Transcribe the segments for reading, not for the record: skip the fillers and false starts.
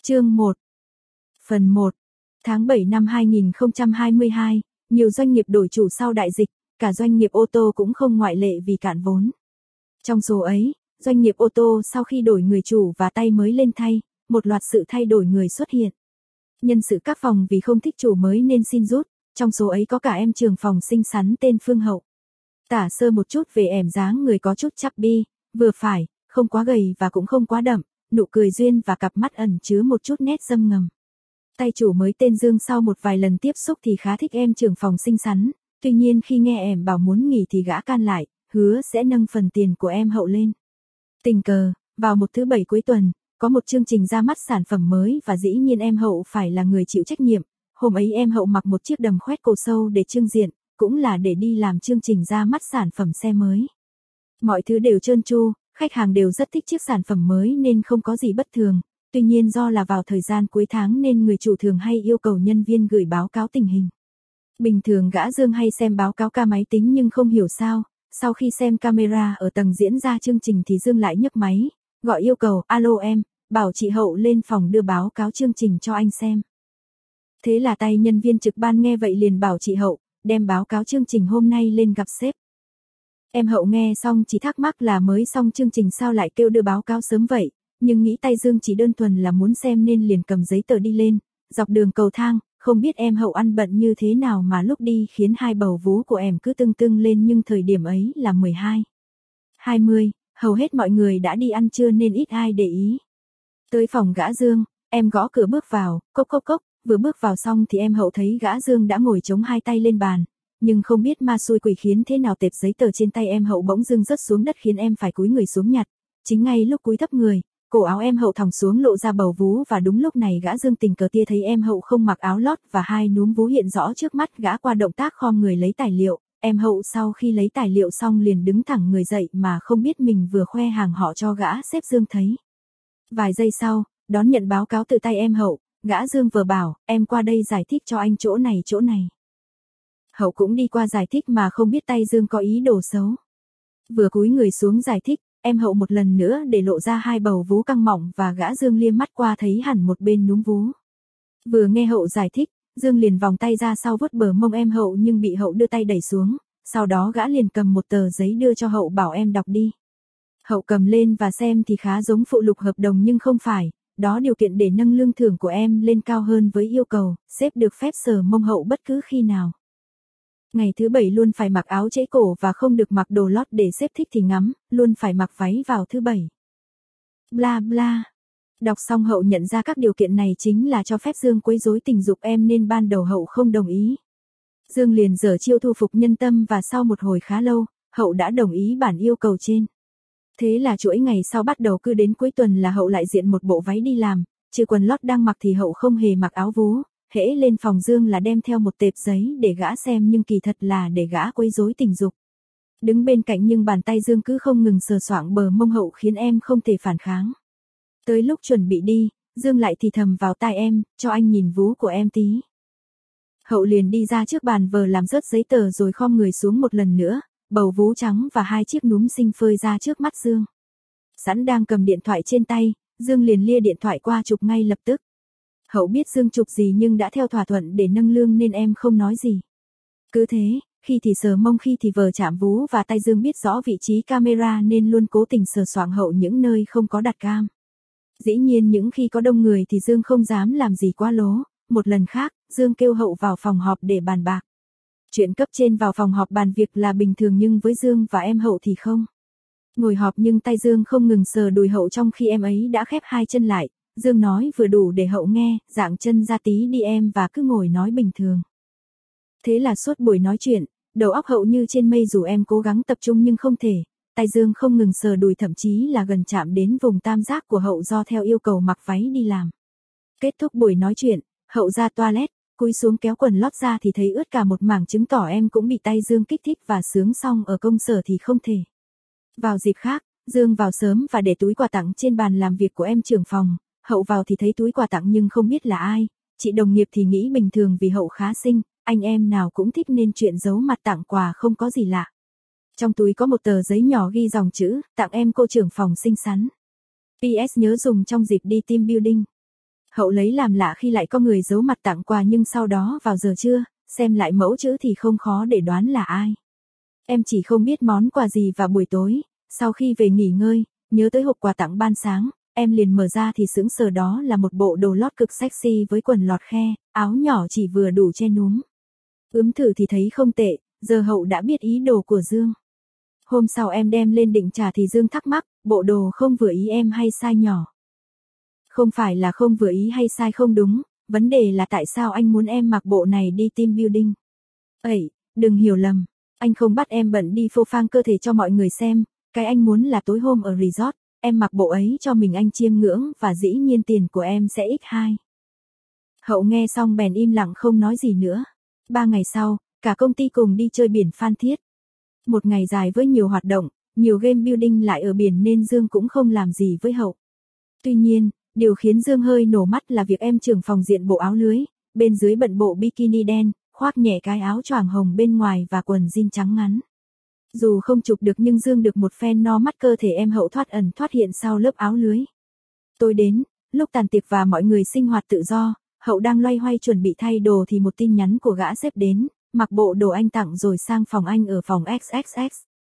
Chương 1. Phần 1. Tháng 7 năm 2022, nhiều doanh nghiệp đổi chủ sau đại dịch, cả doanh nghiệp ô tô cũng không ngoại lệ vì cạn vốn. Trong số ấy, doanh nghiệp ô tô sau khi đổi người chủ và tay mới lên thay, một loạt sự thay đổi người xuất hiện. Nhân sự các phòng vì không thích chủ mới nên xin rút, trong số ấy có cả em trưởng phòng xinh xắn tên Phương Hậu. Tả sơ một chút về em dáng người có chút chubby, vừa phải, không quá gầy và cũng không quá đậm, nụ cười duyên và cặp mắt ẩn chứa một chút nét dâm ngầm. Tay chủ mới tên Dương sau một vài lần tiếp xúc thì khá thích em trưởng phòng xinh xắn, tuy nhiên khi nghe em bảo muốn nghỉ thì gã can lại, hứa sẽ nâng phần tiền của em Hậu lên. Tình cờ, vào một thứ bảy cuối tuần, có một chương trình ra mắt sản phẩm mới và dĩ nhiên em Hậu phải là người chịu trách nhiệm. Hôm ấy em Hậu mặc một chiếc đầm khoét cổ sâu để trưng diện, cũng là để đi làm chương trình ra mắt sản phẩm xe mới. Mọi thứ đều trơn tru, khách hàng đều rất thích chiếc sản phẩm mới nên không có gì bất thường. Tuy nhiên do là vào thời gian cuối tháng nên người chủ thường hay yêu cầu nhân viên gửi báo cáo tình hình. Bình thường gã Dương hay xem báo cáo ca máy tính nhưng không hiểu sao, sau khi xem camera ở tầng diễn ra chương trình thì Dương lại nhấc máy, gọi yêu cầu, alo em, bảo chị Hậu lên phòng đưa báo cáo chương trình cho anh xem. Thế là tay nhân viên trực ban nghe vậy liền bảo chị Hậu, đem báo cáo chương trình hôm nay lên gặp sếp. Em Hậu nghe xong chỉ thắc mắc là mới xong chương trình sao lại kêu đưa báo cáo sớm vậy, nhưng nghĩ tay Dương chỉ đơn thuần là muốn xem nên liền cầm giấy tờ đi lên, dọc đường cầu thang, không biết em Hậu ăn bận như thế nào mà lúc đi khiến hai bầu vú của em cứ tưng tưng lên nhưng thời điểm ấy là 12. 20, hầu hết mọi người đã đi ăn trưa nên ít ai để ý. Tới phòng gã Dương, em gõ cửa bước vào, cốc cốc cốc, vừa bước vào xong thì em Hậu thấy gã Dương đã ngồi chống hai tay lên bàn, nhưng không biết ma xui quỷ khiến thế nào tệp giấy tờ trên tay em Hậu bỗng dưng rớt xuống đất khiến em phải cúi người xuống nhặt. Chính ngay lúc cúi thấp người, cổ áo em Hậu thòng xuống lộ ra bầu vú và đúng lúc này gã Dương tình cờ tia thấy em Hậu không mặc áo lót và hai núm vú hiện rõ trước mắt gã qua động tác khom người lấy tài liệu. Em Hậu sau khi lấy tài liệu xong liền đứng thẳng người dậy mà không biết mình vừa khoe hàng họ cho gã sếp Dương thấy. Vài giây sau, đón nhận báo cáo từ tay em Hậu, gã Dương vừa bảo, em qua đây giải thích cho anh chỗ này chỗ này. Hậu cũng đi qua giải thích mà không biết tay Dương có ý đồ xấu. Vừa cúi người xuống giải thích, em Hậu một lần nữa để lộ ra hai bầu vú căng mọng và gã Dương liếc mắt qua thấy hẳn một bên núm vú. Vừa nghe Hậu giải thích, Dương liền vòng tay ra sau vuốt bờ mông em Hậu nhưng bị Hậu đưa tay đẩy xuống, sau đó gã liền cầm một tờ giấy đưa cho Hậu bảo em đọc đi. Hậu cầm lên và xem thì khá giống phụ lục hợp đồng nhưng không phải, đó điều kiện để nâng lương thưởng của em lên cao hơn với yêu cầu, sếp được phép sờ mông Hậu bất cứ khi nào. Ngày thứ bảy luôn phải mặc áo trễ cổ và không được mặc đồ lót để sếp thích thì ngắm, luôn phải mặc váy vào thứ bảy. Bla bla. Đọc xong Hậu nhận ra các điều kiện này chính là cho phép Dương quấy rối tình dục em nên ban đầu Hậu không đồng ý. Dương liền giở chiêu thu phục nhân tâm và sau một hồi khá lâu, Hậu đã đồng ý bản yêu cầu trên. Thế là chuỗi ngày sau bắt đầu cứ đến cuối tuần là Hậu lại diện một bộ váy đi làm, trừ quần lót đang mặc thì Hậu không hề mặc áo vú. Hễ lên phòng Dương là đem theo một tệp giấy để gã xem nhưng kỳ thật là để gã quấy rối tình dục. Đứng bên cạnh nhưng bàn tay Dương cứ không ngừng sờ soạng bờ mông Hậu khiến em không thể phản kháng. Tới lúc chuẩn bị đi, Dương lại thì thầm vào tai em, cho anh nhìn vú của em tí. Hậu liền đi ra trước bàn vờ làm rớt giấy tờ rồi khom người xuống một lần nữa, bầu vú trắng và hai chiếc núm xinh phơi ra trước mắt Dương. Sẵn đang cầm điện thoại trên tay, Dương liền lia điện thoại qua chụp ngay lập tức. Hậu biết Dương chụp gì nhưng đã theo thỏa thuận để nâng lương nên em không nói gì. Cứ thế, khi thì sờ mông khi thì vờ chạm vú và tay Dương biết rõ vị trí camera nên luôn cố tình sờ soạng Hậu những nơi không có đặt cam. Dĩ nhiên những khi có đông người thì Dương không dám làm gì quá lố. Một lần khác, Dương kêu Hậu vào phòng họp để bàn bạc. Chuyện cấp trên vào phòng họp bàn việc là bình thường nhưng với Dương và em Hậu thì không. Ngồi họp nhưng tay Dương không ngừng sờ đùi Hậu trong khi em ấy đã khép hai chân lại. Dương nói vừa đủ để Hậu nghe, dạng chân ra tí đi em và cứ ngồi nói bình thường. Thế là suốt buổi nói chuyện, đầu óc Hậu như trên mây dù em cố gắng tập trung nhưng không thể. Tay Dương không ngừng sờ đùi thậm chí là gần chạm đến vùng tam giác của Hậu do theo yêu cầu mặc váy đi làm. Kết thúc buổi nói chuyện, Hậu ra toilet, cúi xuống kéo quần lót ra thì thấy ướt cả một mảng chứng tỏ em cũng bị tay Dương kích thích và sướng xong ở công sở thì không thể. Vào dịp khác, Dương vào sớm và để túi quà tặng trên bàn làm việc của em trưởng phòng. Hậu vào thì thấy túi quà tặng nhưng không biết là ai, chị đồng nghiệp thì nghĩ bình thường vì Hậu khá xinh, anh em nào cũng thích nên chuyện giấu mặt tặng quà không có gì lạ. Trong túi có một tờ giấy nhỏ ghi dòng chữ, tặng em cô trưởng phòng xinh xắn. PS nhớ dùng trong dịp đi team building. Hậu lấy làm lạ khi lại có người giấu mặt tặng quà nhưng sau đó vào giờ trưa, xem lại mẫu chữ thì không khó để đoán là ai. Em chỉ không biết món quà gì và buổi tối, sau khi về nghỉ ngơi, nhớ tới hộp quà tặng ban sáng, em liền mở ra thì sững sờ đó là một bộ đồ lót cực sexy với quần lọt khe, áo nhỏ chỉ vừa đủ che núm. Ướm thử thì thấy không tệ, giờ Hậu đã biết ý đồ của Dương. Hôm sau em đem lên định trả thì Dương thắc mắc, bộ đồ không vừa ý em hay size nhỏ? Không phải là không vừa ý hay size không đúng, vấn đề là tại sao anh muốn em mặc bộ này đi team building? Ấy, đừng hiểu lầm, anh không bắt em bận đi phô phang cơ thể cho mọi người xem, cái anh muốn là tối hôm ở resort, em mặc bộ ấy cho mình anh chiêm ngưỡng và dĩ nhiên tiền của em sẽ x2. Hậu nghe xong bèn im lặng không nói gì nữa. 3 ngày sau, cả công ty cùng đi chơi biển Phan Thiết. Một ngày dài với nhiều hoạt động, nhiều game building lại ở biển nên Dương cũng không làm gì với Hậu. Tuy nhiên, điều khiến Dương hơi nổ mắt là việc em trưởng phòng diện bộ áo lưới, bên dưới bận bộ bikini đen, khoác nhẹ cái áo choàng hồng bên ngoài và quần jean trắng ngắn. Dù không chụp được nhưng Dương được một phen no mắt cơ thể em Hậu thoát ẩn thoát hiện sau lớp áo lưới. Tối đến, lúc tàn tiệc và mọi người sinh hoạt tự do, Hậu đang loay hoay chuẩn bị thay đồ thì một tin nhắn của gã sếp đến, mặc bộ đồ anh tặng rồi sang phòng anh ở phòng XXX.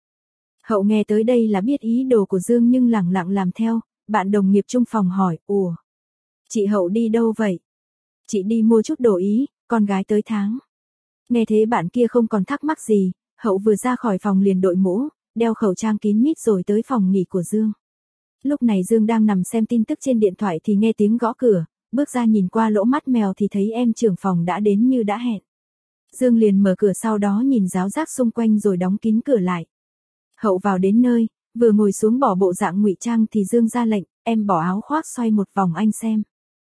Hậu nghe tới đây là biết ý đồ của Dương nhưng lẳng lặng làm theo, bạn đồng nghiệp chung phòng hỏi, ủa? Chị Hậu đi đâu vậy? Chị đi mua chút đồ Ý, con gái tới tháng. Nghe thế bạn kia không còn thắc mắc gì, Hậu vừa ra khỏi phòng liền đội mũ, đeo khẩu trang kín mít rồi tới phòng nghỉ của Dương. Lúc này Dương đang nằm xem tin tức trên điện thoại thì nghe tiếng gõ cửa, bước ra nhìn qua lỗ mắt mèo thì thấy em trưởng phòng đã đến như đã hẹn. Dương liền mở cửa sau đó nhìn ráo rác xung quanh rồi đóng kín cửa lại. Hậu vào đến nơi, vừa ngồi xuống bỏ bộ dạng ngụy trang thì Dương ra lệnh, em bỏ áo khoác xoay một vòng anh xem.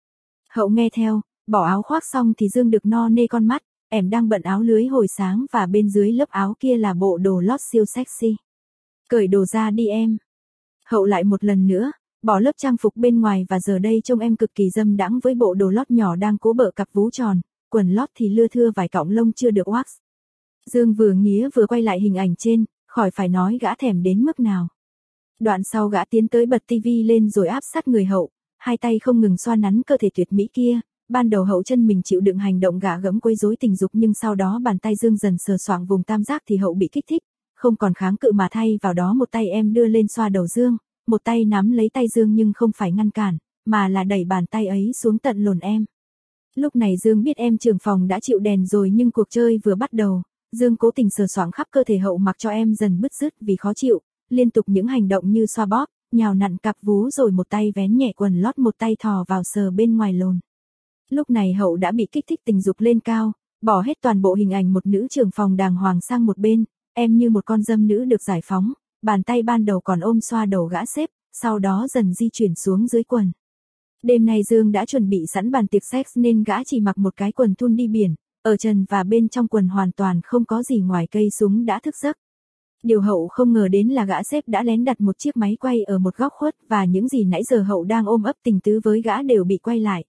Hậu nghe theo, bỏ áo khoác xong thì Dương được no nê con mắt, em đang bận áo lưới hồi sáng và bên dưới lớp áo kia là bộ đồ lót siêu sexy. Cởi đồ ra đi em. Hậu lại một lần nữa, bỏ lớp trang phục bên ngoài và giờ đây trông em cực kỳ dâm đãng với bộ đồ lót nhỏ đang cố bợ cặp vú tròn, quần lót thì lưa thưa vài cọng lông chưa được wax. Dương vừa nghía vừa quay lại hình ảnh trên, khỏi phải nói gã thèm đến mức nào. Đoạn sau gã tiến tới bật tivi lên rồi áp sát người Hậu, hai tay không ngừng xoa nắn cơ thể tuyệt mỹ kia. Ban đầu Hậu chân mình chịu đựng hành động gạ gẫm quấy rối tình dục nhưng sau đó bàn tay Dương dần sờ soạng vùng tam giác thì Hậu bị kích thích, không còn kháng cự mà thay vào đó một tay em đưa lên xoa đầu Dương, một tay nắm lấy tay Dương nhưng không phải ngăn cản, mà là đẩy bàn tay ấy xuống tận lồn em. Lúc này Dương biết em trưởng phòng đã chịu đèn rồi nhưng cuộc chơi vừa bắt đầu, Dương cố tình sờ soạng khắp cơ thể Hậu mặc cho em dần bứt rứt vì khó chịu, liên tục những hành động như xoa bóp, nhào nặn cặp vú rồi một tay vén nhẹ quần lót một tay thò vào sờ bên ngoài lồn. Lúc này Hậu đã bị kích thích tình dục lên cao, bỏ hết toàn bộ hình ảnh một nữ trưởng phòng đàng hoàng sang một bên, em như một con dâm nữ được giải phóng, bàn tay ban đầu còn ôm xoa đầu gã sếp, sau đó dần di chuyển xuống dưới quần. Đêm nay Dương đã chuẩn bị sẵn bàn tiệc sex nên gã chỉ mặc một cái quần thun đi biển, ở trần và bên trong quần hoàn toàn không có gì ngoài cây súng đã thức giấc. Điều Hậu không ngờ đến là gã sếp đã lén đặt một chiếc máy quay ở một góc khuất và những gì nãy giờ Hậu đang ôm ấp tình tứ với gã đều bị quay lại.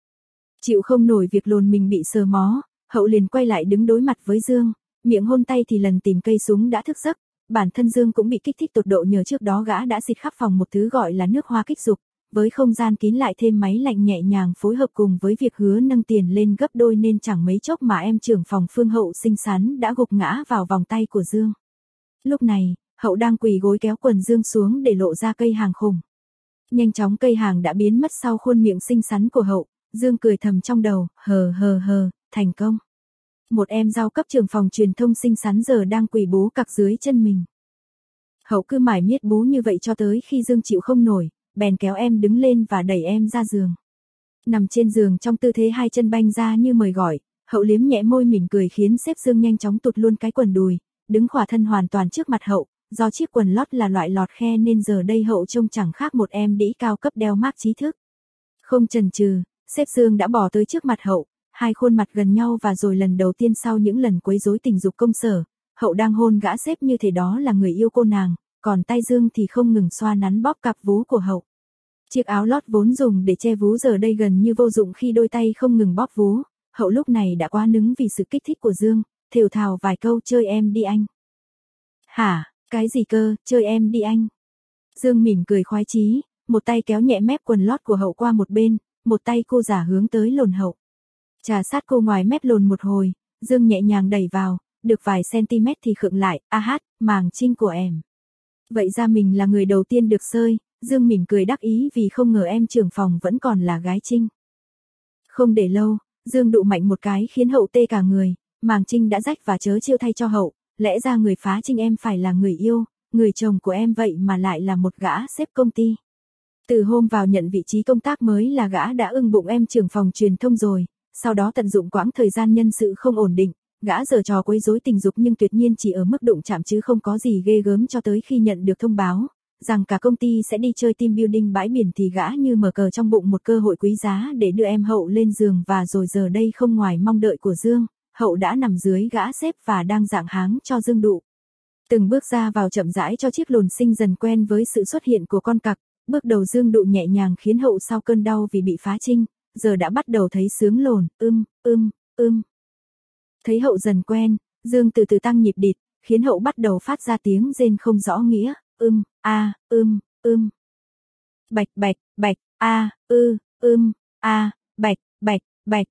Chịu không nổi việc lồn mình bị sờ mó, Hậu liền quay lại đứng đối mặt với Dương, miệng hôn tay thì lần tìm cây súng đã thức giấc, bản thân Dương cũng bị kích thích tột độ nhờ trước đó gã đã xịt khắp phòng một thứ gọi là nước hoa kích dục, với không gian kín lại thêm máy lạnh nhẹ nhàng phối hợp cùng với việc hứa nâng tiền lên gấp đôi nên chẳng mấy chốc mà em trưởng phòng Phương Hậu xinh xắn đã gục ngã vào vòng tay của Dương. Lúc này, Hậu đang quỳ gối kéo quần Dương xuống để lộ ra cây hàng khủng. Nhanh chóng cây hàng đã biến mất sau khuôn miệng xinh xắn của Hậu. Dương cười thầm trong đầu, hờ, thành công. Một em giao cấp trưởng phòng truyền thông xinh xắn giờ đang quỳ bú cặc dưới chân mình. Hậu cứ mải miết bú như vậy cho tới khi Dương chịu không nổi, bèn kéo em đứng lên và đẩy em ra giường. Nằm trên giường trong tư thế hai chân banh ra như mời gọi, Hậu liếm nhẹ môi mỉm cười khiến sếp Dương nhanh chóng tụt luôn cái quần đùi, đứng khỏa thân hoàn toàn trước mặt Hậu, do chiếc quần lót là loại lọt khe nên giờ đây Hậu trông chẳng khác một em đĩ cao cấp đeo mác trí thức. Không chần chừ, sếp Dương đã bỏ tới trước mặt Hậu, hai khuôn mặt gần nhau và rồi lần đầu tiên sau những lần quấy rối tình dục công sở, Hậu đang hôn gã sếp như thể đó là người yêu cô nàng, còn tay Dương thì không ngừng xoa nắn bóp cặp vú của Hậu. Chiếc áo lót vốn dùng để che vú giờ đây gần như vô dụng khi đôi tay không ngừng bóp vú, Hậu lúc này đã quá nứng vì sự kích thích của Dương, thều thào vài câu chơi em đi anh. Hả, cái gì cơ, chơi em đi anh. Dương mỉm cười khoái chí, một tay kéo nhẹ mép quần lót của Hậu qua một bên, một tay cô giả hướng tới lồn Hậu. Trà sát cô ngoài mép lồn một hồi, Dương nhẹ nhàng đẩy vào, được vài cm thì khựng lại, a hát, màng trinh của em. Vậy ra mình là người đầu tiên được sơi, Dương mỉm cười đắc ý vì không ngờ em trưởng phòng vẫn còn là gái trinh. Không để lâu, Dương đụ mạnh một cái khiến Hậu tê cả người, màng trinh đã rách và chớ chiêu thay cho Hậu, lẽ ra người phá trinh em phải là người yêu, người chồng của em vậy mà lại là một gã sếp công ty. Từ hôm vào nhận vị trí công tác mới là gã đã ưng bụng em trưởng phòng truyền thông rồi, sau đó tận dụng quãng thời gian nhân sự không ổn định, gã giở trò quấy rối tình dục nhưng tuyệt nhiên chỉ ở mức đụng chạm chứ không có gì ghê gớm cho tới khi nhận được thông báo rằng cả công ty sẽ đi chơi team building bãi biển thì gã như mở cờ trong bụng một cơ hội quý giá để đưa em Hậu lên giường và rồi giờ đây không ngoài mong đợi của Dương, Hậu đã nằm dưới gã xếp và đang rạng háng cho Dương đụ. Từng bước ra vào chậm rãi cho chiếc lồn sinh dần quen với sự xuất hiện của con cặc, bước đầu Dương đụ nhẹ nhàng khiến Hậu sau cơn đau vì bị phá trinh, giờ đã bắt đầu thấy sướng lồn, Thấy Hậu dần quen, Dương từ từ tăng nhịp địt, khiến Hậu bắt đầu phát ra tiếng rên không rõ nghĩa, bạch bạch bạch, bạch bạch bạch,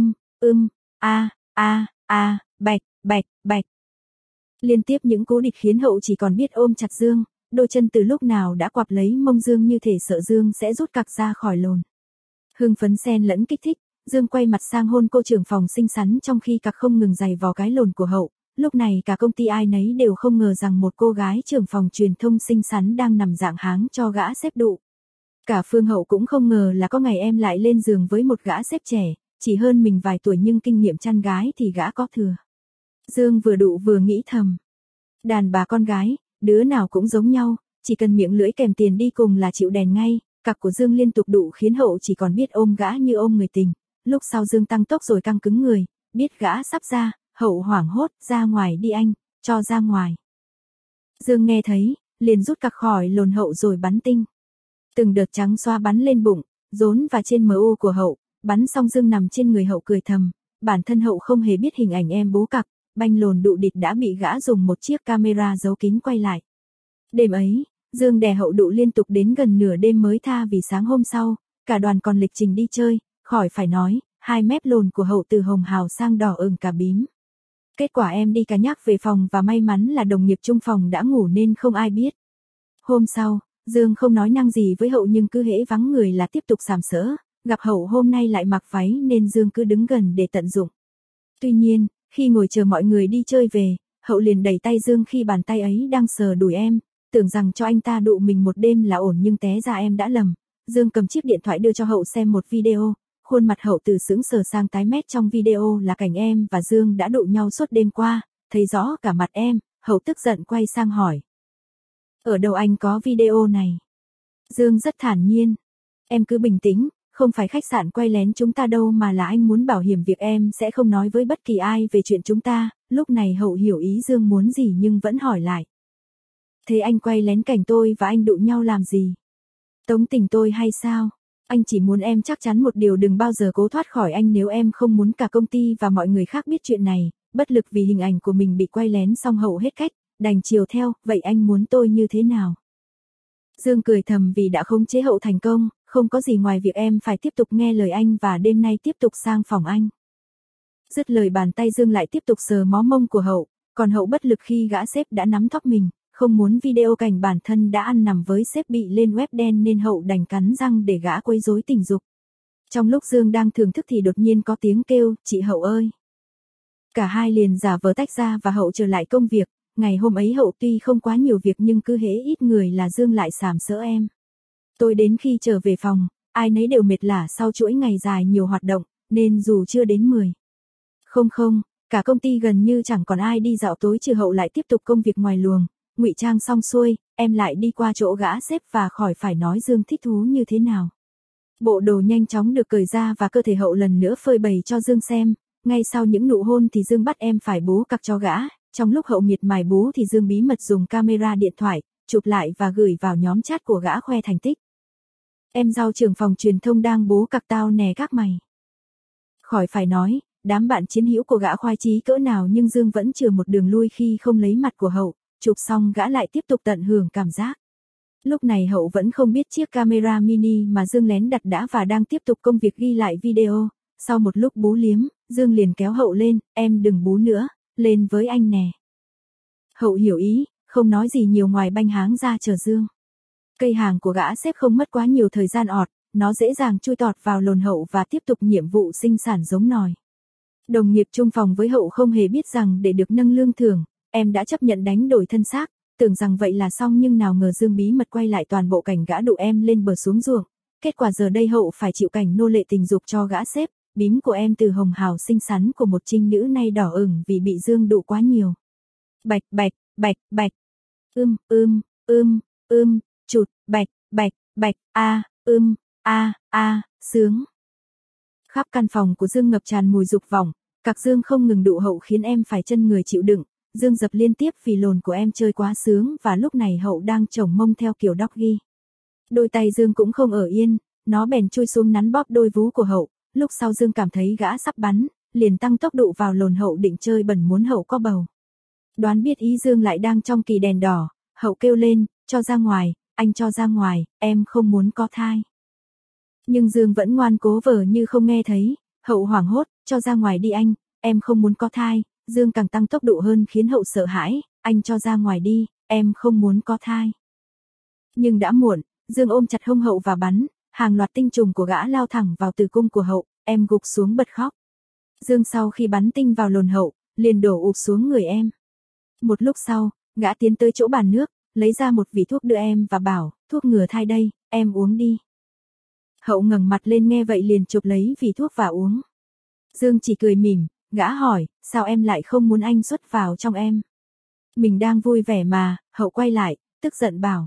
bạch bạch bạch. Liên tiếp những cú địch khiến Hậu chỉ còn biết ôm chặt Dương, đôi chân từ lúc nào đã quặp lấy mông Dương như thể sợ Dương sẽ rút cặc ra khỏi lồn. Hưng phấn xen lẫn kích thích, Dương quay mặt sang hôn cô trưởng phòng xinh xắn trong khi cặc không ngừng giày vào cái lồn của Hậu. Lúc này cả công ty ai nấy đều không ngờ rằng một cô gái trưởng phòng truyền thông xinh xắn đang nằm rạng háng cho gã sếp đụ. Cả Phương Hậu cũng không ngờ là có ngày em lại lên giường với một gã sếp trẻ, chỉ hơn mình vài tuổi nhưng kinh nghiệm chăn gái thì gã có thừa. Dương vừa đụ vừa nghĩ thầm. Đàn bà con gái, đứa nào cũng giống nhau, chỉ cần miệng lưỡi kèm tiền đi cùng là chịu đèn ngay. Cặc của Dương liên tục đụ khiến Hậu chỉ còn biết ôm gã như ôm người tình. Lúc sau Dương tăng tốc rồi căng cứng người, biết gã sắp ra, Hậu hoảng hốt, ra ngoài đi anh, cho ra ngoài. Dương nghe thấy, liền rút cặc khỏi lồn Hậu rồi bắn tinh. Từng đợt trắng xoa bắn lên bụng, rốn và trên MU của Hậu, bắn xong Dương nằm trên người Hậu cười thầm, bản thân Hậu không hề biết hình ảnh em bố cặc, banh lồn đụ địch đã bị gã dùng một chiếc camera giấu kín quay lại. Đêm ấy, Dương đè Hậu đụ liên tục đến gần nửa đêm mới tha vì sáng hôm sau, cả đoàn còn lịch trình đi chơi, khỏi phải nói, 2 mép lồn của Hậu từ hồng hào sang đỏ ửng cả bím. Kết quả em đi cả nhắc về phòng và may mắn là đồng nghiệp chung phòng đã ngủ nên không ai biết. Hôm sau, Dương không nói năng gì với Hậu nhưng cứ hễ vắng người là tiếp tục sàm sỡ, gặp Hậu hôm nay lại mặc váy nên Dương cứ đứng gần để tận dụng. Tuy nhiên, khi ngồi chờ mọi người đi chơi về, Hậu liền đẩy tay Dương khi bàn tay ấy đang sờ đùi em, tưởng rằng cho anh ta đụ mình một đêm là ổn nhưng té ra em đã lầm. Dương cầm chiếc điện thoại đưa cho Hậu xem một video, khuôn mặt Hậu từ sững sờ sang tái mét. Trong video là cảnh em và Dương đã đụ nhau suốt đêm qua, thấy rõ cả mặt em, Hậu tức giận quay sang hỏi. Ở đâu anh có video này? Dương rất thản nhiên. Em cứ bình tĩnh, không phải khách sạn quay lén chúng ta đâu mà là anh muốn bảo hiểm việc em sẽ không nói với bất kỳ ai về chuyện chúng ta. Lúc này Hậu hiểu ý Dương muốn gì nhưng vẫn hỏi lại. Thế anh quay lén cảnh tôi và anh đụ nhau làm gì? Tống tình tôi hay sao? Anh chỉ muốn em chắc chắn một điều, đừng bao giờ cố thoát khỏi anh nếu em không muốn cả công ty và mọi người khác biết chuyện này. Bất lực vì hình ảnh của mình bị quay lén xong Hậu hết cách, đành chiều theo, vậy anh muốn tôi như thế nào? Dương cười thầm vì đã khống chế Hậu thành công, không có gì ngoài việc em phải tiếp tục nghe lời anh và đêm nay tiếp tục sang phòng anh. Dứt lời bàn tay Dương lại tiếp tục sờ mó mông của Hậu, còn Hậu bất lực khi gã sếp đã nắm thóp mình, không muốn video cảnh bản thân đã ăn nằm với sếp bị lên web đen nên Hậu đành cắn răng để gã quấy rối tình dục. Trong lúc Dương đang thưởng thức thì đột nhiên có tiếng kêu, chị Hậu ơi. Cả hai liền giả vờ tách ra và Hậu trở lại công việc. Ngày hôm ấy Hậu tuy không quá nhiều việc nhưng cứ hễ ít người là Dương lại sàm sỡ em. Tôi đến khi trở về phòng, ai nấy đều mệt lả sau chuỗi ngày dài nhiều hoạt động, nên dù chưa đến 10. Không, cả công ty gần như chẳng còn ai đi dạo tối trừ Hậu lại tiếp tục công việc ngoài luồng. Ngụy trang xong xuôi, em lại đi qua chỗ gã sếp và khỏi phải nói Dương thích thú như thế nào. Bộ đồ nhanh chóng được cởi ra và cơ thể Hậu lần nữa phơi bày cho Dương xem. Ngay sau những nụ hôn thì Dương bắt em phải bú cặc cho gã. Trong lúc Hậu miệt mài bú thì Dương bí mật dùng camera điện thoại, chụp lại và gửi vào nhóm chat của gã khoe thành tích. Em Giao trưởng phòng truyền thông đang bú cặc tao nè các mày. Khỏi phải nói, đám bạn chiến hữu của gã khoái chí cỡ nào nhưng Dương vẫn chừa một đường lui khi không lấy mặt của Hậu, chụp xong gã lại tiếp tục tận hưởng cảm giác. Lúc này Hậu vẫn không biết chiếc camera mini mà Dương lén đặt đã và đang tiếp tục công việc ghi lại video. Sau một lúc bú liếm, Dương liền kéo Hậu lên, em đừng bú nữa, lên với anh nè. Hậu hiểu ý, không nói gì nhiều ngoài banh háng ra chờ Dương. Cây hàng của gã sếp không mất quá nhiều thời gian ọt, nó dễ dàng chui tọt vào lồn Hậu và tiếp tục nhiệm vụ sinh sản giống nòi. Đồng nghiệp chung phòng với Hậu không hề biết rằng để được nâng lương thưởng, em đã chấp nhận đánh đổi thân xác, tưởng rằng vậy là xong nhưng nào ngờ Dương bí mật quay lại toàn bộ cảnh gã đụ em lên bờ xuống ruộng. Kết quả giờ đây Hậu phải chịu cảnh nô lệ tình dục cho gã sếp, bím của em từ hồng hào xinh xắn của một trinh nữ nay đỏ ửng vì bị Dương đụ quá nhiều. Bạch bạch, bạch bạch. Chụt, bạch, bạch, bạch, sướng. Khắp căn phòng của Dương ngập tràn mùi dục vọng, cặc Dương không ngừng đụ Hậu khiến em phải chân người chịu đựng. Dương dập liên tiếp vì lồn của em chơi quá sướng và lúc này Hậu đang chồng mông theo kiểu doggy. Đôi tay Dương cũng không ở yên, nó bèn chui xuống nắn bóp đôi vú của Hậu, lúc sau Dương cảm thấy gã sắp bắn, liền tăng tốc độ vào lồn Hậu định chơi bẩn muốn Hậu có bầu. Đoán biết ý Dương lại đang trong kỳ đèn đỏ, Hậu kêu lên, cho ra ngoài, anh cho ra ngoài, em không muốn có thai. Nhưng Dương vẫn ngoan cố vờ như không nghe thấy, Hậu hoảng hốt, cho ra ngoài đi anh, em không muốn có thai. Dương càng tăng tốc độ hơn khiến Hậu sợ hãi, anh cho ra ngoài đi, em không muốn có thai. Nhưng đã muộn, Dương ôm chặt hông Hậu và bắn, hàng loạt tinh trùng của gã lao thẳng vào tử cung của Hậu, em gục xuống bật khóc. Dương sau khi bắn tinh vào lồn Hậu, liền đổ ụp xuống người em. Một lúc sau, gã tiến tới chỗ bàn nước, lấy ra một vỉ thuốc đưa em và bảo, thuốc ngừa thai đây, em uống đi. Hậu ngẩng mặt lên nghe vậy liền chụp lấy vỉ thuốc và uống. Dương chỉ cười mỉm. Gã hỏi, sao em lại không muốn anh xuất vào trong em? Mình đang vui vẻ mà, Hậu quay lại, tức giận bảo.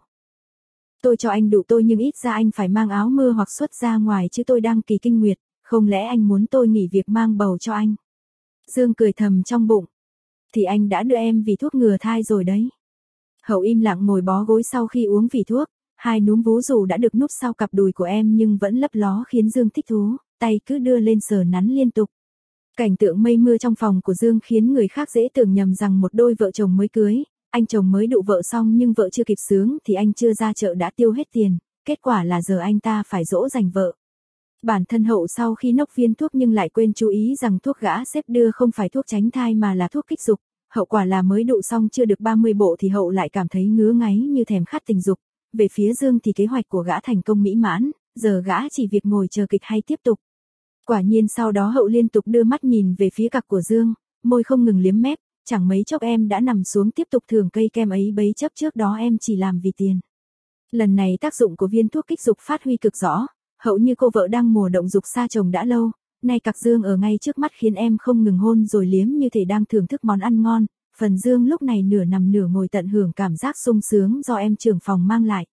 Tôi cho anh đụ tôi nhưng ít ra anh phải mang áo mưa hoặc xuất ra ngoài chứ tôi đang kỳ kinh nguyệt, không lẽ anh muốn tôi nghỉ việc mang bầu cho anh? Dương cười thầm trong bụng. Thì anh đã đưa em vỉ thuốc ngừa thai rồi đấy. Hậu im lặng ngồi bó gối sau khi uống vỉ thuốc, hai núm vú dù đã được núp sau cặp đùi của em nhưng vẫn lấp ló khiến Dương thích thú, tay cứ đưa lên sờ nắn liên tục. Cảnh tượng mây mưa trong phòng của Dương khiến người khác dễ tưởng nhầm rằng một đôi vợ chồng mới cưới, anh chồng mới đụ vợ xong nhưng vợ chưa kịp sướng thì anh chưa ra chợ đã tiêu hết tiền, kết quả là giờ anh ta phải dỗ dành vợ. Bản thân Hậu sau khi nốc viên thuốc nhưng lại quên chú ý rằng thuốc gã sếp đưa không phải thuốc tránh thai mà là thuốc kích dục, hậu quả là mới đụ xong chưa được 30 bộ thì Hậu lại cảm thấy ngứa ngáy như thèm khát tình dục. Về phía Dương thì kế hoạch của gã thành công mỹ mãn, giờ gã chỉ việc ngồi chờ kịch hay tiếp tục. Quả nhiên sau đó Hậu liên tục đưa mắt nhìn về phía cặc của Dương, môi không ngừng liếm mép, chẳng mấy chốc em đã nằm xuống tiếp tục thưởng cây kem ấy bấy chấp trước đó em chỉ làm vì tiền. Lần này tác dụng của viên thuốc kích dục phát huy cực rõ, Hậu như cô vợ đang mùa động dục xa chồng đã lâu, nay cặc Dương ở ngay trước mắt khiến em không ngừng hôn rồi liếm như thể đang thưởng thức món ăn ngon, phần Dương lúc này nửa nằm nửa ngồi tận hưởng cảm giác sung sướng do em trưởng phòng mang lại.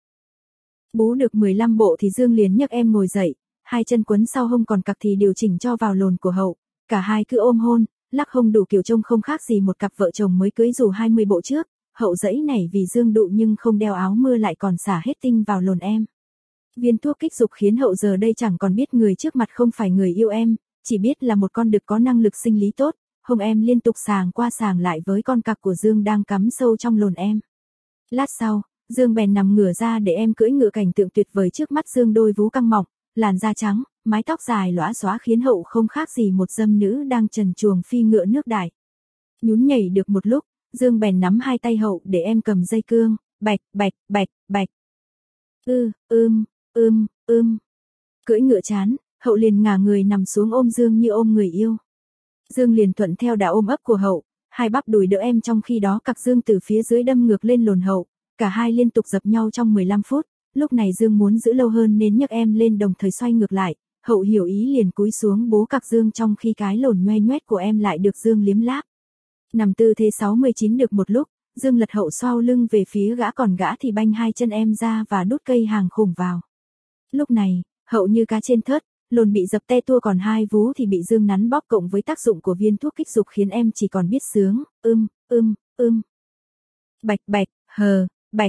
Bú được 15 bộ thì Dương liền nhấc em ngồi dậy, hai chân quấn sau hông còn cặc thì điều chỉnh cho vào lồn của Hậu, cả hai cứ ôm hôn, lắc hông đủ kiểu trông không khác gì một cặp vợ chồng mới cưới dù 20 bộ trước. Hậu dãy nảy vì Dương đụ nhưng không đeo áo mưa lại còn xả hết tinh vào lồn em. Viên thuốc kích dục khiến Hậu giờ đây chẳng còn biết người trước mặt không phải người yêu em, chỉ biết là một con đực có năng lực sinh lý tốt, hông em liên tục sàng qua sàng lại với con cặc của Dương đang cắm sâu trong lồn em. Lát sau, Dương bèn nằm ngửa ra để em cưỡi ngựa, cảnh tượng tuyệt vời trước mắt Dương đôi vú căng mọng, làn da trắng, mái tóc dài lóa xóa khiến Hậu không khác gì một dâm nữ đang trần truồng phi ngựa nước đại. Nhún nhảy được một lúc, Dương bèn nắm hai tay Hậu để em cầm dây cương, bạch bạch bạch bạch. Cưỡi ngựa chán, Hậu liền ngả người nằm xuống ôm Dương như ôm người yêu. Dương liền thuận theo đà ôm ấp của Hậu, hai bắp đùi đỡ em trong khi đó cặc Dương từ phía dưới đâm ngược lên lồn Hậu, cả hai liên tục dập nhau trong 15 phút, lúc này Dương muốn giữ lâu hơn nên nhấc em lên đồng thời xoay ngược lại, Hậu hiểu ý liền cúi xuống bố cặc Dương trong khi cái lồn nhoe nhoét của em lại được Dương liếm láp. Nằm tư thế 69 được một lúc, Dương lật Hậu xoao lưng về phía gã còn gã thì banh hai chân em ra và đút cây hàng khủng vào. Lúc này, Hậu như cá trên thớt, lồn bị dập te tua còn hai vú thì bị Dương nắn bóp cộng với tác dụng của viên thuốc kích dục khiến em chỉ còn biết sướng, bạch bạch, hờ, bạch,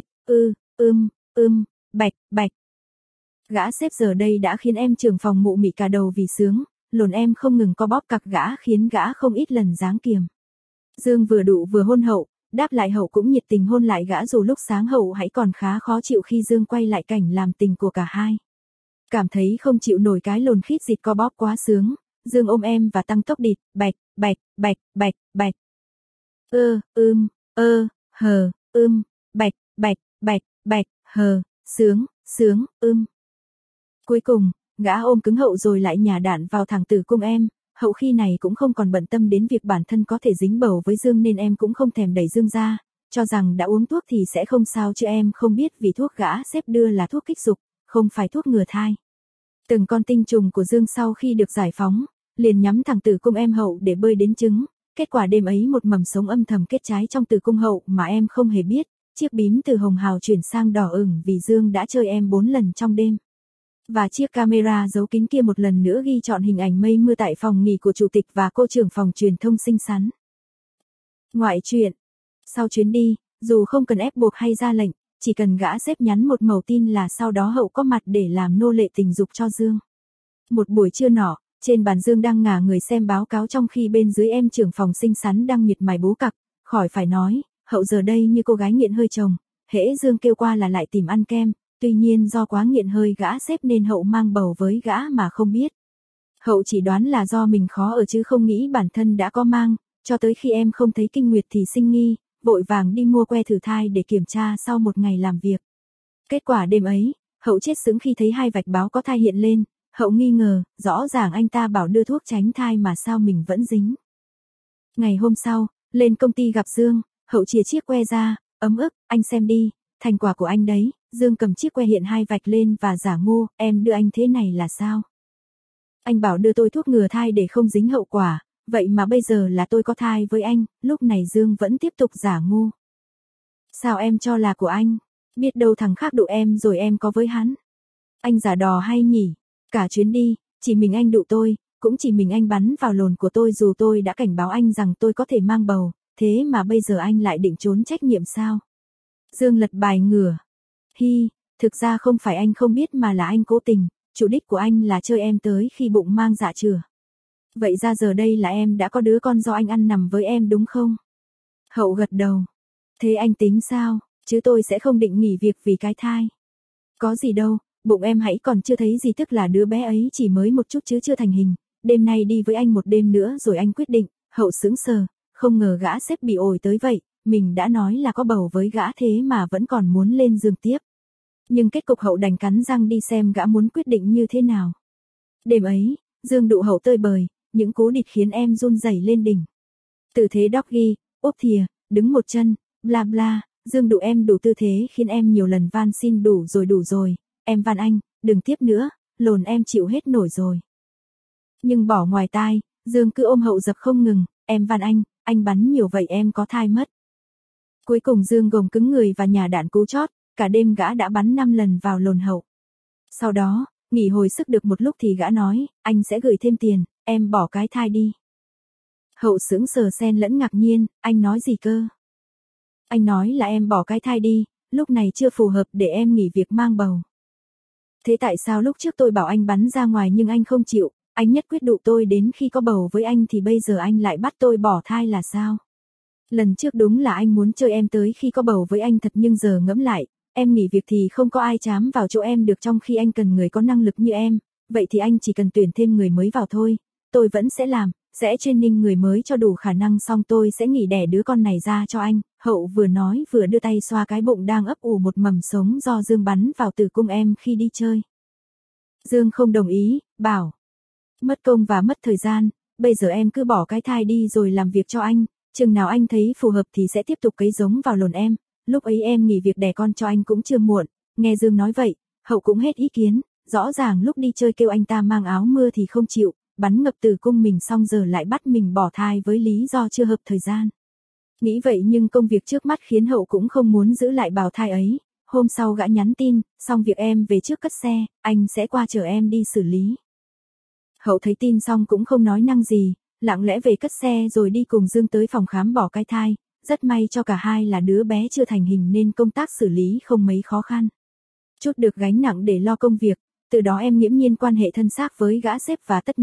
bạch bạch. Gã sếp giờ đây đã khiến em trưởng phòng mụ mị cả đầu vì sướng, lồn em không ngừng co bóp cặc gã khiến gã không ít lần giáng kiềm. Dương vừa đụ vừa hôn Hậu, Đáp lại Hậu cũng nhiệt tình hôn lại gã dù lúc sáng Hậu hãy còn khá khó chịu khi Dương quay lại cảnh làm tình của cả hai. Cảm thấy không chịu nổi cái lồn khít dịt co bóp quá sướng, Dương ôm em và tăng tốc địt, bạch, bạch, bạch, bạch, bạch. Hờ, bạch, bạch, bạch, bạch, hờ, sướng, sướng, Cuối cùng, gã ôm cứng Hậu rồi lại nhả đạn vào thẳng tử cung em. Hậu khi này cũng không còn bận tâm đến việc bản thân có thể dính bầu với Dương nên em cũng không thèm đẩy Dương ra, cho rằng đã uống thuốc thì sẽ không sao chứ em không biết vì thuốc gã xếp đưa là thuốc kích dục, không phải thuốc ngừa thai. Từng con tinh trùng của Dương sau khi được giải phóng, liền nhắm thẳng tử cung em Hậu để bơi đến trứng. Kết quả đêm ấy một mầm sống âm thầm kết trái trong tử cung Hậu mà em không hề biết, chiếc bím từ hồng hào chuyển sang đỏ ửng vì Dương đã chơi em 4 lần trong đêm. Và chiếc camera giấu kín kia một lần nữa ghi trọn hình ảnh mây mưa tại phòng nghỉ của chủ tịch và cô trưởng phòng truyền thông xinh xắn. Ngoại truyện. Sau chuyến đi, dù không cần ép buộc hay ra lệnh, chỉ cần gã xếp nhắn một mẩu tin là sau đó Hậu có mặt để làm nô lệ tình dục cho Dương. Một buổi trưa nọ, trên bàn Dương đang ngả người xem báo cáo trong khi bên dưới em trưởng phòng xinh xắn đang miệt mài bú cặc, khỏi phải nói, Hậu giờ đây như cô gái nghiện hơi chồng, hễ Dương kêu qua là lại tìm ăn kem. Tuy nhiên do quá nghiện hơi gã xếp nên Hậu mang bầu với gã mà không biết. Hậu chỉ đoán là do mình khó ở chứ không nghĩ bản thân đã có mang, cho tới khi em không thấy kinh nguyệt thì sinh nghi, vội vàng đi mua que thử thai để kiểm tra sau một ngày làm việc. Kết quả đêm ấy, Hậu chết sững khi thấy 2 vạch báo có thai hiện lên, Hậu nghi ngờ, rõ ràng anh ta bảo đưa thuốc tránh thai mà sao mình vẫn dính. Ngày hôm sau, lên công ty gặp Dương, Hậu chìa chiếc que ra, ấm ức, anh xem đi, thành quả của anh đấy. Dương cầm chiếc que hiện 2 vạch lên và giả ngu, em đưa anh thế này là sao? Anh bảo đưa tôi thuốc ngừa thai để không dính hậu quả, vậy mà bây giờ là tôi có thai với anh, lúc này Dương vẫn tiếp tục giả ngu. Sao em cho là của anh? Biết đâu thằng khác đụ em rồi em có với hắn. Anh giả đò hay nhỉ? Cả chuyến đi, chỉ mình anh đụ tôi, cũng chỉ mình anh bắn vào lồn của tôi dù tôi đã cảnh báo anh rằng tôi có thể mang bầu, thế mà bây giờ anh lại định trốn trách nhiệm sao? Dương lật bài ngửa. Thực ra không phải anh không biết mà là anh cố tình, chủ đích của anh là chơi em tới khi bụng mang dạ chửa. Vậy ra giờ đây là em đã có đứa con do anh ăn nằm với em đúng không? Hậu gật đầu. Thế anh tính sao, chứ tôi sẽ không định nghỉ việc vì cái thai. Có gì đâu, bụng em hãy còn chưa thấy gì tức là đứa bé ấy chỉ mới một chút chứ chưa thành hình. Đêm nay đi với anh một đêm nữa rồi anh quyết định. Hậu sững sờ, không ngờ gã sếp bị ổi tới vậy, mình đã nói là có bầu với gã thế mà vẫn còn muốn lên giường tiếp. Nhưng kết cục Hậu đành cắn răng đi xem gã muốn quyết định như thế nào. Đêm ấy, Dương đụ Hậu tơi bời, những cú địt khiến em run rẩy lên đỉnh. Tư thế doggy, úp thìa, đứng một chân, bla bla, Dương đụ em đủ tư thế khiến em nhiều lần van xin đủ rồi, em van anh, đừng tiếp nữa, lồn em chịu hết nổi rồi. Nhưng bỏ ngoài tai, Dương cứ ôm Hậu dập không ngừng, em van anh bắn nhiều vậy em có thai mất. Cuối cùng Dương gồng cứng người và nhả đạn cú chót, cả đêm gã đã bắn 5 lần vào lồn Hậu. Sau đó, nghỉ hồi sức được một lúc thì gã nói, anh sẽ gửi thêm tiền, em bỏ cái thai đi. Hậu sững sờ xen lẫn ngạc nhiên, anh nói gì cơ? Anh nói là em bỏ cái thai đi, lúc này chưa phù hợp để em nghỉ việc mang bầu. Thế tại sao lúc trước tôi bảo anh bắn ra ngoài nhưng anh không chịu, anh nhất quyết đụ tôi đến khi có bầu với anh thì bây giờ anh lại bắt tôi bỏ thai là sao? Lần trước đúng là anh muốn chơi em tới khi có bầu với anh thật nhưng giờ ngẫm lại, em nghỉ việc thì không có ai chám vào chỗ em được trong khi anh cần người có năng lực như em, vậy thì anh chỉ cần tuyển thêm người mới vào thôi, tôi vẫn sẽ làm, sẽ training người mới cho đủ khả năng xong tôi sẽ nghỉ đẻ đứa con này ra cho anh. Hậu vừa nói vừa đưa tay xoa cái bụng đang ấp ủ một mầm sống do Dương bắn vào tử cung em khi đi chơi. Dương không đồng ý, bảo, mất công và mất thời gian, bây giờ em cứ bỏ cái thai đi rồi làm việc cho anh, chừng nào anh thấy phù hợp thì sẽ tiếp tục cấy giống vào lồn em, lúc ấy em nghỉ việc đẻ con cho anh cũng chưa muộn. Nghe Dương nói vậy, Hậu cũng hết ý kiến, rõ ràng lúc đi chơi kêu anh ta mang áo mưa thì không chịu, bắn ngập tử cung mình xong giờ lại bắt mình bỏ thai với lý do chưa hợp thời gian. Nghĩ vậy nhưng công việc trước mắt khiến Hậu cũng không muốn giữ lại bào thai ấy. Hôm sau gã nhắn tin, xong việc em về trước cất xe, anh sẽ qua chở em đi xử lý. Hậu thấy tin xong cũng không nói năng gì, lặng lẽ về cất xe rồi đi cùng Dương tới phòng khám bỏ cái thai. Rất may cho cả hai là đứa bé chưa thành hình nên công tác xử lý không mấy khó khăn. Chút được gánh nặng để lo công việc, từ đó em nghiễm nhiên quan hệ thân xác với gã sếp và tất nhiên,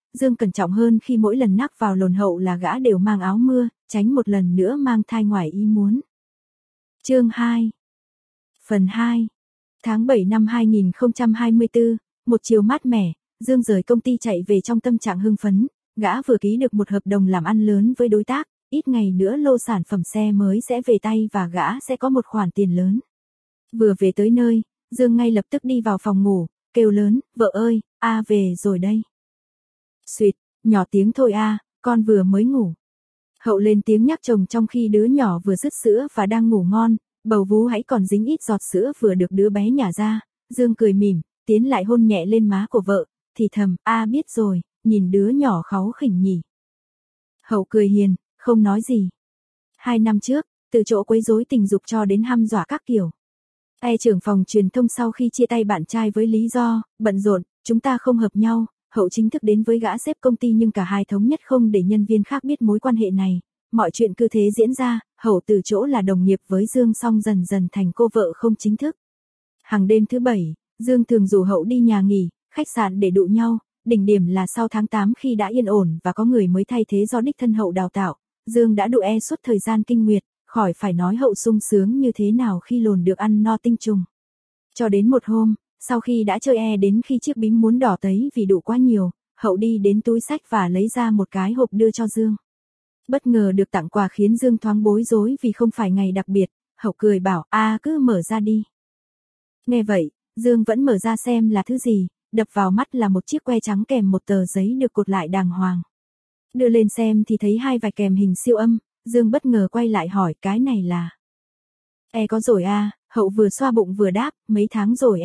Dương cẩn trọng hơn khi mỗi lần nắc vào lồn hậu là gã đều mang áo mưa, tránh một lần nữa mang thai ngoài ý muốn. Chương 2. Phần 2. Tháng 7 năm 2024, một chiều mát mẻ, Dương rời công ty chạy về trong tâm trạng hưng phấn, gã vừa ký được một hợp đồng làm ăn lớn với đối tác, ít ngày nữa lô sản phẩm xe mới sẽ về tay và gã sẽ có một khoản tiền lớn. Vừa về tới nơi, Dương ngay lập tức đi vào phòng ngủ, kêu lớn, vợ ơi, A về rồi đây. Xuyệt, nhỏ tiếng thôi A, con vừa mới ngủ. Hậu lên tiếng nhắc chồng trong khi đứa nhỏ vừa dứt sữa và đang ngủ ngon, bầu vú hãy còn dính ít giọt sữa vừa được đứa bé nhả ra. Dương cười mỉm, tiến lại hôn nhẹ lên má của vợ, thì thầm, A biết rồi, nhìn đứa nhỏ kháu khỉnh nhỉ. Hậu cười hiền, không nói gì. 2 năm trước, từ chỗ quấy rối tình dục cho đến hăm dọa các kiểu. Trưởng phòng truyền thông sau khi chia tay bạn trai với lý do, bận rộn, chúng ta không hợp nhau, Hậu chính thức đến với gã sếp công ty nhưng cả hai thống nhất không để nhân viên khác biết mối quan hệ này. Mọi chuyện cứ thế diễn ra, Hậu từ chỗ là đồng nghiệp với Dương xong dần dần thành cô vợ không chính thức. Hàng đêm thứ bảy, Dương thường rủ Hậu đi nhà nghỉ, khách sạn để đụ nhau, đỉnh điểm là sau tháng 8 khi đã yên ổn và có người mới thay thế do đích thân Hậu đào tạo, Dương đã đụ suốt thời gian kinh nguyệt, khỏi phải nói Hậu sung sướng như thế nào khi lồn được ăn no tinh trùng. Cho đến một hôm, sau khi đã chơi đến khi chiếc bím muốn đỏ tấy vì đụ quá nhiều, Hậu đi đến túi xách và lấy ra một cái hộp đưa cho Dương. Bất ngờ được tặng quà khiến Dương thoáng bối rối vì không phải ngày đặc biệt, Hậu cười bảo, cứ mở ra đi. Nghe vậy, Dương vẫn mở ra xem là thứ gì, đập vào mắt là một chiếc que trắng kèm một tờ giấy được cột lại đàng hoàng. Đưa lên xem thì thấy 2 vạch kèm hình siêu âm, Dương bất ngờ quay lại hỏi cái này là. Có rồi Hậu vừa xoa bụng vừa đáp, mấy tháng rồi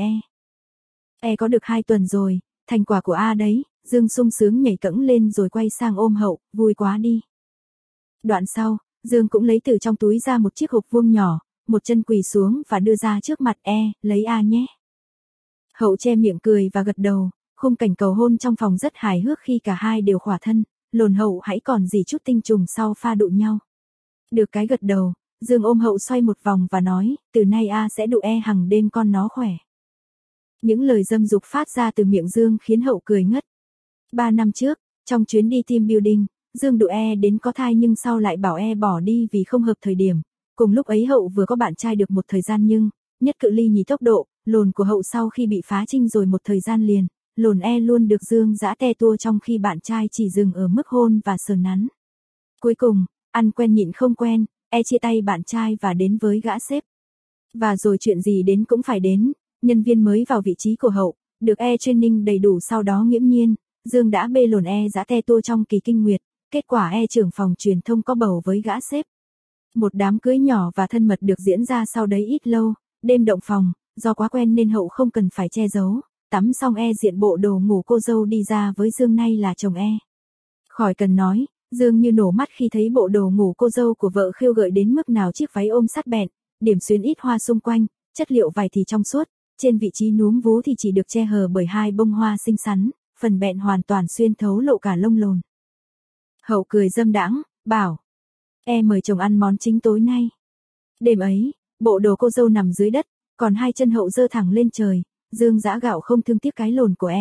có được 2 tuần rồi, thành quả của A đấy, Dương sung sướng nhảy cẫng lên rồi quay sang ôm Hậu, vui quá đi. Đoạn sau, Dương cũng lấy từ trong túi ra một chiếc hộp vuông nhỏ, một chân quỳ xuống và đưa ra trước mặt lấy A nhé. Hậu che miệng cười và gật đầu, khung cảnh cầu hôn trong phòng rất hài hước khi cả hai đều khỏa thân, lồn Hậu hãy còn gì chút tinh trùng sau pha đụ nhau. Được cái gật đầu, Dương ôm Hậu xoay một vòng và nói, từ nay A sẽ đụ hàng đêm con nó khỏe. Những lời dâm dục phát ra từ miệng Dương khiến Hậu cười ngất. 3 năm trước, trong chuyến đi team building, Dương đụ đến có thai nhưng sau lại bảo bỏ đi vì không hợp thời điểm. Cùng lúc ấy Hậu vừa có bạn trai được một thời gian nhưng, nhất cự ly nhì tốc độ, lồn của Hậu sau khi bị phá trinh rồi một thời gian liền, lồn luôn được Dương giã te tua trong khi bạn trai chỉ dừng ở mức hôn và sờ nắn. Cuối cùng, ăn quen nhịn không quen, chia tay bạn trai và đến với gã sếp. Và rồi chuyện gì đến cũng phải đến, nhân viên mới vào vị trí của Hậu, được training đầy đủ sau đó nghiễm nhiên, Dương đã bê lồn giã te tua trong kỳ kinh nguyệt, kết quả trưởng phòng truyền thông có bầu với gã sếp. Một đám cưới nhỏ và thân mật được diễn ra sau đấy ít lâu, đêm động phòng, do quá quen nên Hậu không cần phải che giấu, tắm xong diện bộ đồ ngủ cô dâu đi ra với Dương nay là chồng Khỏi cần nói, Dương như nổ mắt khi thấy bộ đồ ngủ cô dâu của vợ khêu gợi đến mức nào chiếc váy ôm sát bẹn, điểm xuyến ít hoa xung quanh, chất liệu vải thì trong suốt, trên vị trí núm vú thì chỉ được che hờ bởi 2 bông hoa xinh xắn, phần bẹn hoàn toàn xuyên thấu lộ cả lông lồn. Hậu cười dâm đãng, bảo, mời chồng ăn món chính tối nay. Đêm ấy, bộ đồ cô dâu nằm dưới đất, còn 2 chân Hậu giơ thẳng lên trời, Dương giã gạo không thương tiếc cái lồn của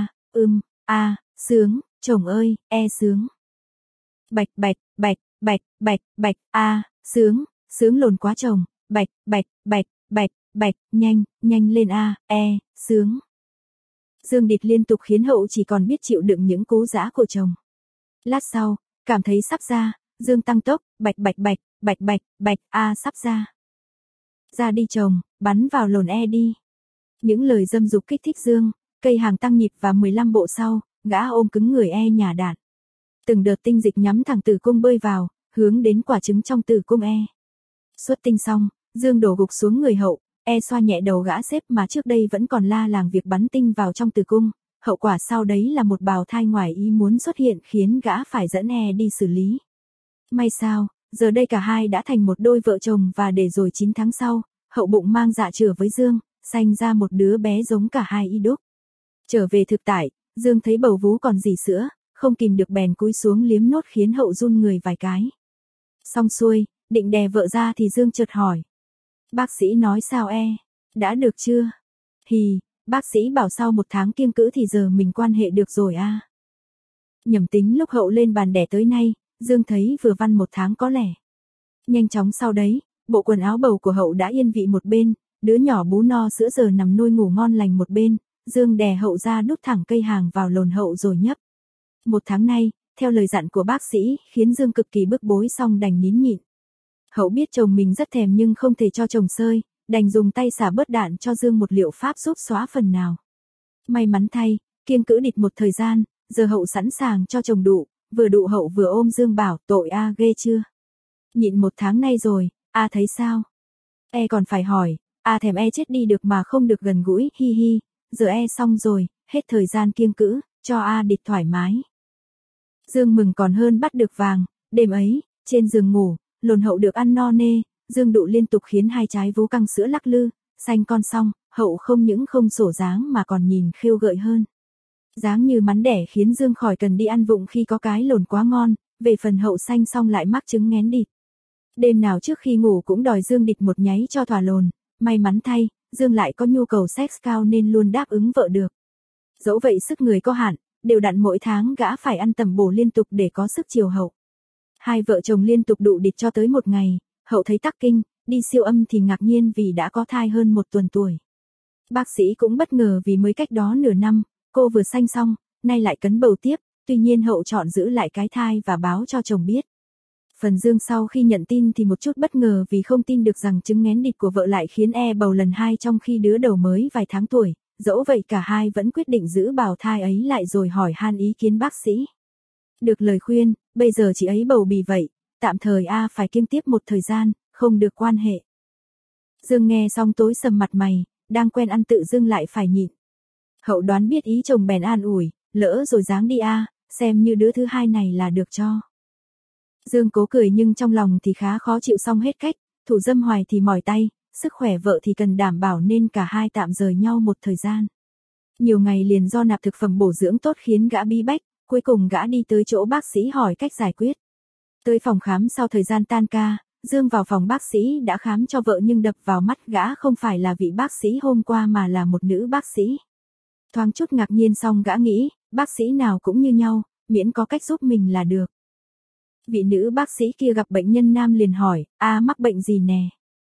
sướng, chồng ơi, sướng. Bạch bạch, bạch, bạch, bạch, bạch, sướng, sướng lồn quá chồng, bạch, bạch, bạch, bạch, bạch, nhanh, nhanh lên sướng. Dương địt liên tục khiến Hậu chỉ còn biết chịu đựng những cú giã của chồng. Lát sau, cảm thấy sắp ra, Dương tăng tốc, bạch bạch bạch, bạch bạch, bạch, sắp ra. Ra đi chồng, bắn vào lồn đi. Những lời dâm dục kích thích Dương, cây hàng tăng nhịp và 15 bộ sau, gã ôm cứng người nhả đạn. Từng đợt tinh dịch nhắm thẳng tử cung bơi vào, hướng đến quả trứng trong tử cung Xuất tinh xong, Dương đổ gục xuống người Hậu, xoa nhẹ đầu gã sếp mà trước đây vẫn còn la làng việc bắn tinh vào trong tử cung. Hậu quả sau đấy là một bào thai ngoài ý muốn xuất hiện khiến gã phải dẫn đi xử lý. May sao, giờ đây cả hai đã thành một đôi vợ chồng và để rồi 9 tháng sau, Hậu bụng mang dạ chửa với Dương, sanh ra một đứa bé giống cả hai y đúc. Trở về thực tại, Dương thấy bầu vú còn dì sữa, không kìm được bèn cúi xuống liếm nốt khiến Hậu run người vài cái. Xong xuôi, định đè vợ ra thì Dương chợt hỏi. Bác sĩ nói sao đã được chưa? Bác sĩ bảo sau 1 tháng kiêng cữ thì giờ mình quan hệ được rồi Nhẩm tính lúc Hậu lên bàn đẻ tới nay, Dương thấy vừa văn 1 tháng có lẽ. Nhanh chóng sau đấy, bộ quần áo bầu của Hậu đã yên vị một bên, đứa nhỏ bú no sữa giờ nằm nuôi ngủ ngon lành một bên, Dương đè Hậu ra đút thẳng cây hàng vào lồn Hậu rồi nhấp. 1 tháng nay, theo lời dặn của bác sĩ, khiến Dương cực kỳ bức bối xong đành nín nhịn. Hậu biết chồng mình rất thèm nhưng không thể cho chồng sơi, đành dùng tay xả bớt đạn cho Dương một liệu pháp giúp xóa phần nào. May mắn thay, kiêng cữ địch một thời gian, giờ Hậu sẵn sàng cho chồng đụ, vừa đụ Hậu vừa ôm Dương bảo tội a ghê chưa. Nhịn 1 tháng nay rồi, a thấy sao? E còn phải hỏi, a thèm e chết đi được mà không được gần gũi, hi hi, giờ e xong rồi, hết thời gian kiêng cữ, cho a địch thoải mái. Dương mừng còn hơn bắt được vàng, đêm ấy, trên giường ngủ, lồn Hậu được ăn no nê, Dương đụ liên tục khiến 2 trái vú căng sữa lắc lư, sanh con xong, Hậu không những không sổ dáng mà còn nhìn khêu gợi hơn. Dáng như mắn đẻ khiến Dương khỏi cần đi ăn vụng khi có cái lồn quá ngon, về phần Hậu sanh xong lại mắc chứng nghén đít. Đêm nào trước khi ngủ cũng đòi Dương địch một nháy cho thỏa lồn, may mắn thay, Dương lại có nhu cầu sex cao nên luôn đáp ứng vợ được. Dẫu vậy sức người có hạn, đều đặn mỗi tháng gã phải ăn tầm bổ liên tục để có sức chiều Hậu. Hai vợ chồng liên tục đụ địch cho tới một ngày, Hậu thấy tắc kinh, đi siêu âm thì ngạc nhiên vì đã có thai hơn 1 tuần tuổi. Bác sĩ cũng bất ngờ vì mới cách đó nửa năm, cô vừa sanh xong, nay lại cấn bầu tiếp, tuy nhiên Hậu chọn giữ lại cái thai và báo cho chồng biết. Phần Dương sau khi nhận tin thì một chút bất ngờ vì không tin được rằng chứng nghén đít của vợ lại khiến bầu lần 2 trong khi đứa đầu mới vài tháng tuổi, dẫu vậy cả hai vẫn quyết định giữ bào thai ấy lại rồi hỏi han ý kiến bác sĩ. Được lời khuyên, bây giờ chị ấy bầu bì vậy, tạm thời phải kiêng tiếp một thời gian, không được quan hệ. Dương nghe xong tối sầm mặt mày, đang quen ăn tự dưng lại phải nhịn. Hậu đoán biết ý chồng bèn an ủi, lỡ rồi dáng đi xem như đứa thứ hai này là được cho. Dương cố cười nhưng trong lòng thì khá khó chịu xong hết cách, thủ dâm hoài thì mỏi tay, sức khỏe vợ thì cần đảm bảo nên cả hai tạm rời nhau một thời gian. Nhiều ngày liền do nạp thực phẩm bổ dưỡng tốt khiến gã bí bách, cuối cùng gã đi tới chỗ bác sĩ hỏi cách giải quyết. Tới phòng khám sau thời gian tan ca, Dương vào phòng bác sĩ đã khám cho vợ nhưng đập vào mắt gã không phải là vị bác sĩ hôm qua mà là một nữ bác sĩ. Thoáng chút ngạc nhiên xong gã nghĩ, bác sĩ nào cũng như nhau, miễn có cách giúp mình là được. Vị nữ bác sĩ kia gặp bệnh nhân nam liền hỏi, mắc bệnh gì nè?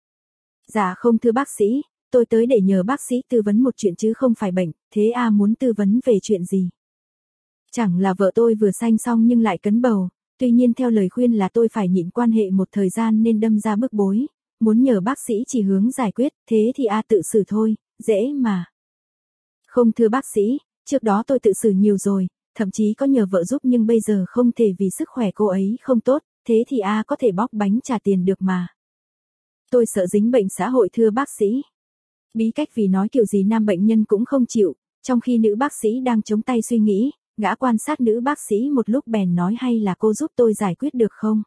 Dạ không thưa bác sĩ, tôi tới để nhờ bác sĩ tư vấn một chuyện chứ không phải bệnh, thế muốn tư vấn về chuyện gì? Chẳng là vợ tôi vừa sanh xong nhưng lại cấn bầu, tuy nhiên theo lời khuyên là tôi phải nhịn quan hệ một thời gian nên đâm ra bức bối, muốn nhờ bác sĩ chỉ hướng giải quyết, thế thì tự xử thôi, dễ mà. Không thưa bác sĩ, trước đó tôi tự xử nhiều rồi, thậm chí có nhờ vợ giúp nhưng bây giờ không thể vì sức khỏe cô ấy không tốt, thế thì có thể bóc bánh trả tiền được mà. Tôi sợ dính bệnh xã hội thưa bác sĩ. Bí cách vì nói kiểu gì nam bệnh nhân cũng không chịu, trong khi nữ bác sĩ đang chống tay suy nghĩ, gã quan sát nữ bác sĩ một lúc bèn nói hay là cô giúp tôi giải quyết được không?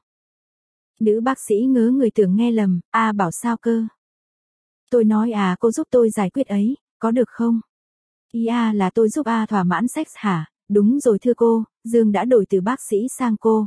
Nữ bác sĩ ngớ người tưởng nghe lầm, bảo sao cơ? Tôi nói cô giúp tôi giải quyết ấy, có được không? Là tôi giúp thỏa mãn sex hả? Đúng rồi thưa cô, Dương đã đổi từ bác sĩ sang cô,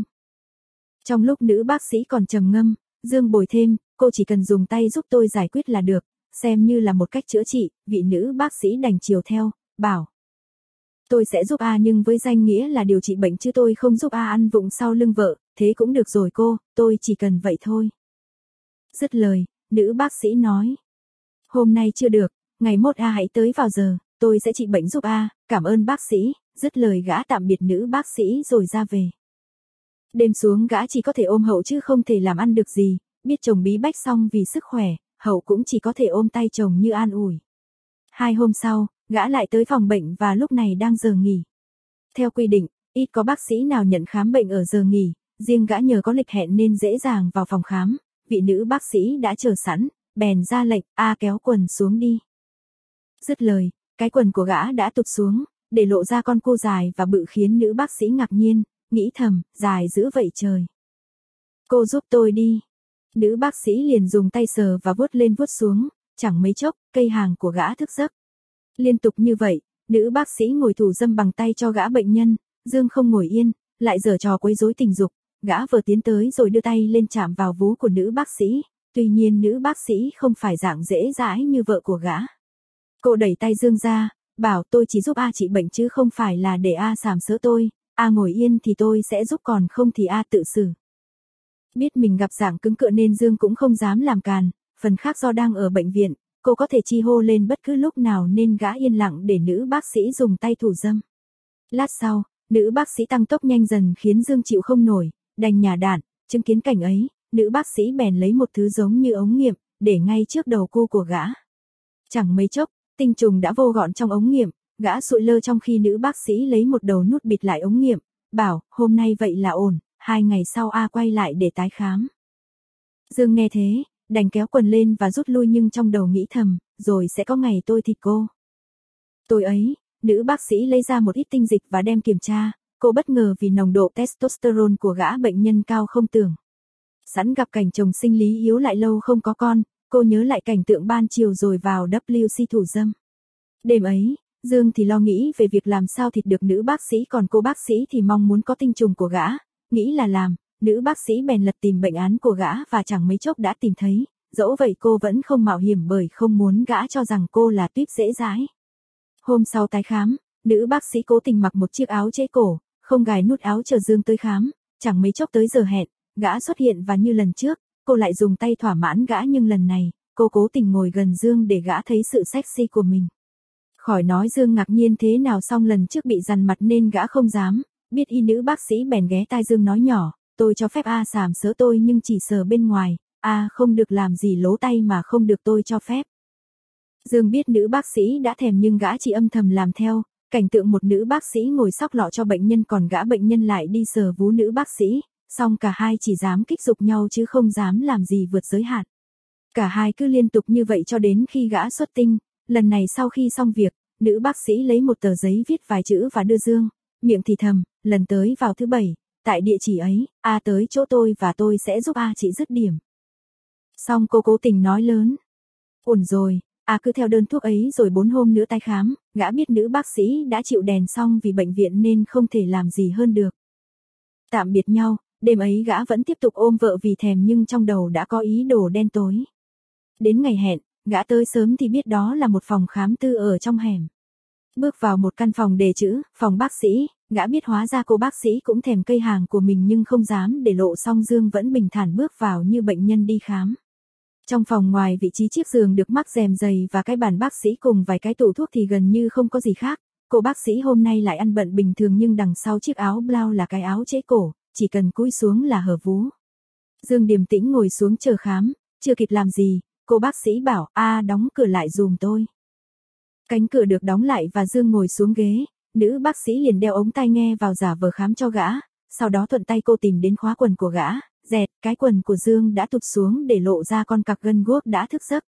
Trong lúc nữ bác sĩ còn trầm ngâm, Dương bồi thêm, cô chỉ cần dùng tay giúp tôi giải quyết là được, xem như là một cách chữa trị, vị nữ bác sĩ đành chiều theo, bảo. Tôi sẽ giúp nhưng với danh nghĩa là điều trị bệnh chứ tôi không giúp ăn vụng sau lưng vợ, thế cũng được rồi cô, tôi chỉ cần vậy thôi. Dứt lời, nữ bác sĩ nói. Hôm nay chưa được, ngày mốt hãy tới vào giờ, tôi sẽ trị bệnh giúp cảm ơn bác sĩ, dứt lời gã tạm biệt nữ bác sĩ rồi ra về. Đêm xuống gã chỉ có thể ôm Hậu chứ không thể làm ăn được gì, biết chồng bí bách xong vì sức khỏe, Hậu cũng chỉ có thể ôm tay chồng như an ủi. 2 hôm sau, gã lại tới phòng bệnh và lúc này đang giờ nghỉ. Theo quy định, ít có bác sĩ nào nhận khám bệnh ở giờ nghỉ, riêng gã nhờ có lịch hẹn nên dễ dàng vào phòng khám, vị nữ bác sĩ đã chờ sẵn, bèn ra lệnh, kéo quần xuống đi. Dứt lời, cái quần của gã đã tụt xuống, để lộ ra con cô dài và bự khiến nữ bác sĩ ngạc nhiên, nghĩ thầm, dài dữ vậy trời. Cô giúp tôi đi. Nữ bác sĩ liền dùng tay sờ và vuốt lên vuốt xuống, chẳng mấy chốc, cây hàng của gã thức giấc. Liên tục như vậy, nữ bác sĩ ngồi thủ dâm bằng tay cho gã bệnh nhân, Dương không ngồi yên, lại giở trò quấy rối tình dục, gã vừa tiến tới rồi đưa tay lên chạm vào vú của nữ bác sĩ, tuy nhiên nữ bác sĩ không phải dạng dễ dãi như vợ của gã. Cô đẩy tay Dương ra, bảo tôi chỉ giúp chị bệnh chứ không phải là để xàm sỡ tôi, A ngồi yên thì tôi sẽ giúp, còn không thì A tự xử. Biết mình gặp dạng cứng cựa nên Dương cũng không dám làm càn, phần khác do đang ở bệnh viện, cô có thể chi hô lên bất cứ lúc nào nên gã yên lặng để nữ bác sĩ dùng tay thủ dâm. Lát sau, nữ bác sĩ tăng tốc nhanh dần khiến Dương chịu không nổi, đành nhả đạn. Chứng kiến cảnh ấy, nữ bác sĩ bèn lấy một thứ giống như ống nghiệm, để ngay trước đầu cu của gã. Chẳng mấy chốc, tinh trùng đã vô gọn trong ống nghiệm, gã sụi lơ trong khi nữ bác sĩ lấy một đầu nút bịt lại ống nghiệm, bảo, hôm nay vậy là ổn, 2 ngày sau A quay lại để tái khám. Dương nghe thế, đành kéo quần lên và rút lui nhưng trong đầu nghĩ thầm, rồi sẽ có ngày tôi thịt cô. Tối ấy, nữ bác sĩ lấy ra một ít tinh dịch và đem kiểm tra, cô bất ngờ vì nồng độ testosterone của gã bệnh nhân cao không tưởng. Sẵn gặp cảnh chồng sinh lý yếu lại lâu không có con, cô nhớ lại cảnh tượng ban chiều rồi vào WC thủ dâm. Đêm ấy, Dương thì lo nghĩ về việc làm sao thịt được nữ bác sĩ, còn cô bác sĩ thì mong muốn có tinh trùng của gã. Nghĩ là làm, nữ bác sĩ bèn lật tìm bệnh án của gã và chẳng mấy chốc đã tìm thấy, dẫu vậy cô vẫn không mạo hiểm bởi không muốn gã cho rằng cô là tuýp dễ dãi. Hôm sau tái khám, nữ bác sĩ cố tình mặc một chiếc áo trễ cổ, không gài nút áo chờ Dương tới khám, chẳng mấy chốc tới giờ hẹn, gã xuất hiện và như lần trước, cô lại dùng tay thỏa mãn gã nhưng lần này, cô cố tình ngồi gần Dương để gã thấy sự sexy của mình. Khỏi nói Dương ngạc nhiên thế nào, xong lần trước bị dằn mặt nên gã không dám, biết y nữ bác sĩ bèn ghé tai Dương nói nhỏ, tôi cho phép A sàm sỡ tôi nhưng chỉ sờ bên ngoài, A không được làm gì lố tay mà không được tôi cho phép. Dương biết nữ bác sĩ đã thèm nhưng gã chỉ âm thầm làm theo, cảnh tượng một nữ bác sĩ ngồi xóc lọ cho bệnh nhân còn gã bệnh nhân lại đi sờ vú nữ bác sĩ, song cả hai chỉ dám kích dục nhau chứ không dám làm gì vượt giới hạn. Cả hai cứ liên tục như vậy cho đến khi gã xuất tinh, lần này sau khi xong việc, nữ bác sĩ lấy một tờ giấy viết vài chữ và đưa Dương, miệng thì thầm, lần tới vào thứ 7, tại địa chỉ ấy, A tới chỗ tôi và tôi sẽ giúp A trị dứt điểm. Xong cô cố tình nói lớn, ổn rồi, A cứ theo đơn thuốc ấy rồi 4 hôm nữa tái khám, gã biết nữ bác sĩ đã chịu đèn xong vì bệnh viện nên không thể làm gì hơn được. Tạm biệt nhau, đêm ấy gã vẫn tiếp tục ôm vợ vì thèm nhưng trong đầu đã có ý đồ đen tối. Đến ngày hẹn, gã tới sớm thì biết đó là một phòng khám tư ở trong hẻm. Bước vào một căn phòng đề chữ, phòng bác sĩ, gã biết hóa ra cô bác sĩ cũng thèm cây hàng của mình nhưng không dám để lộ, song Dương vẫn bình thản bước vào như bệnh nhân đi khám. Trong phòng ngoài vị trí chiếc giường được mắc rèm dày và cái bàn bác sĩ cùng vài cái tủ thuốc thì gần như không có gì khác. Cô bác sĩ hôm nay lại ăn bận bình thường nhưng đằng sau chiếc áo blau là cái áo trễ cổ, chỉ cần cúi xuống là hở vú. Dương điềm tĩnh ngồi xuống chờ khám, chưa kịp làm gì, cô bác sĩ bảo, A đóng cửa lại giùm tôi. Cánh cửa được đóng lại và Dương ngồi xuống ghế, nữ bác sĩ liền đeo ống tai nghe vào giả vờ khám cho gã, sau đó thuận tay cô tìm đến khóa quần của gã, dẹt, cái quần của Dương đã tụt xuống để lộ ra con cặc gân guốc đã thức giấc.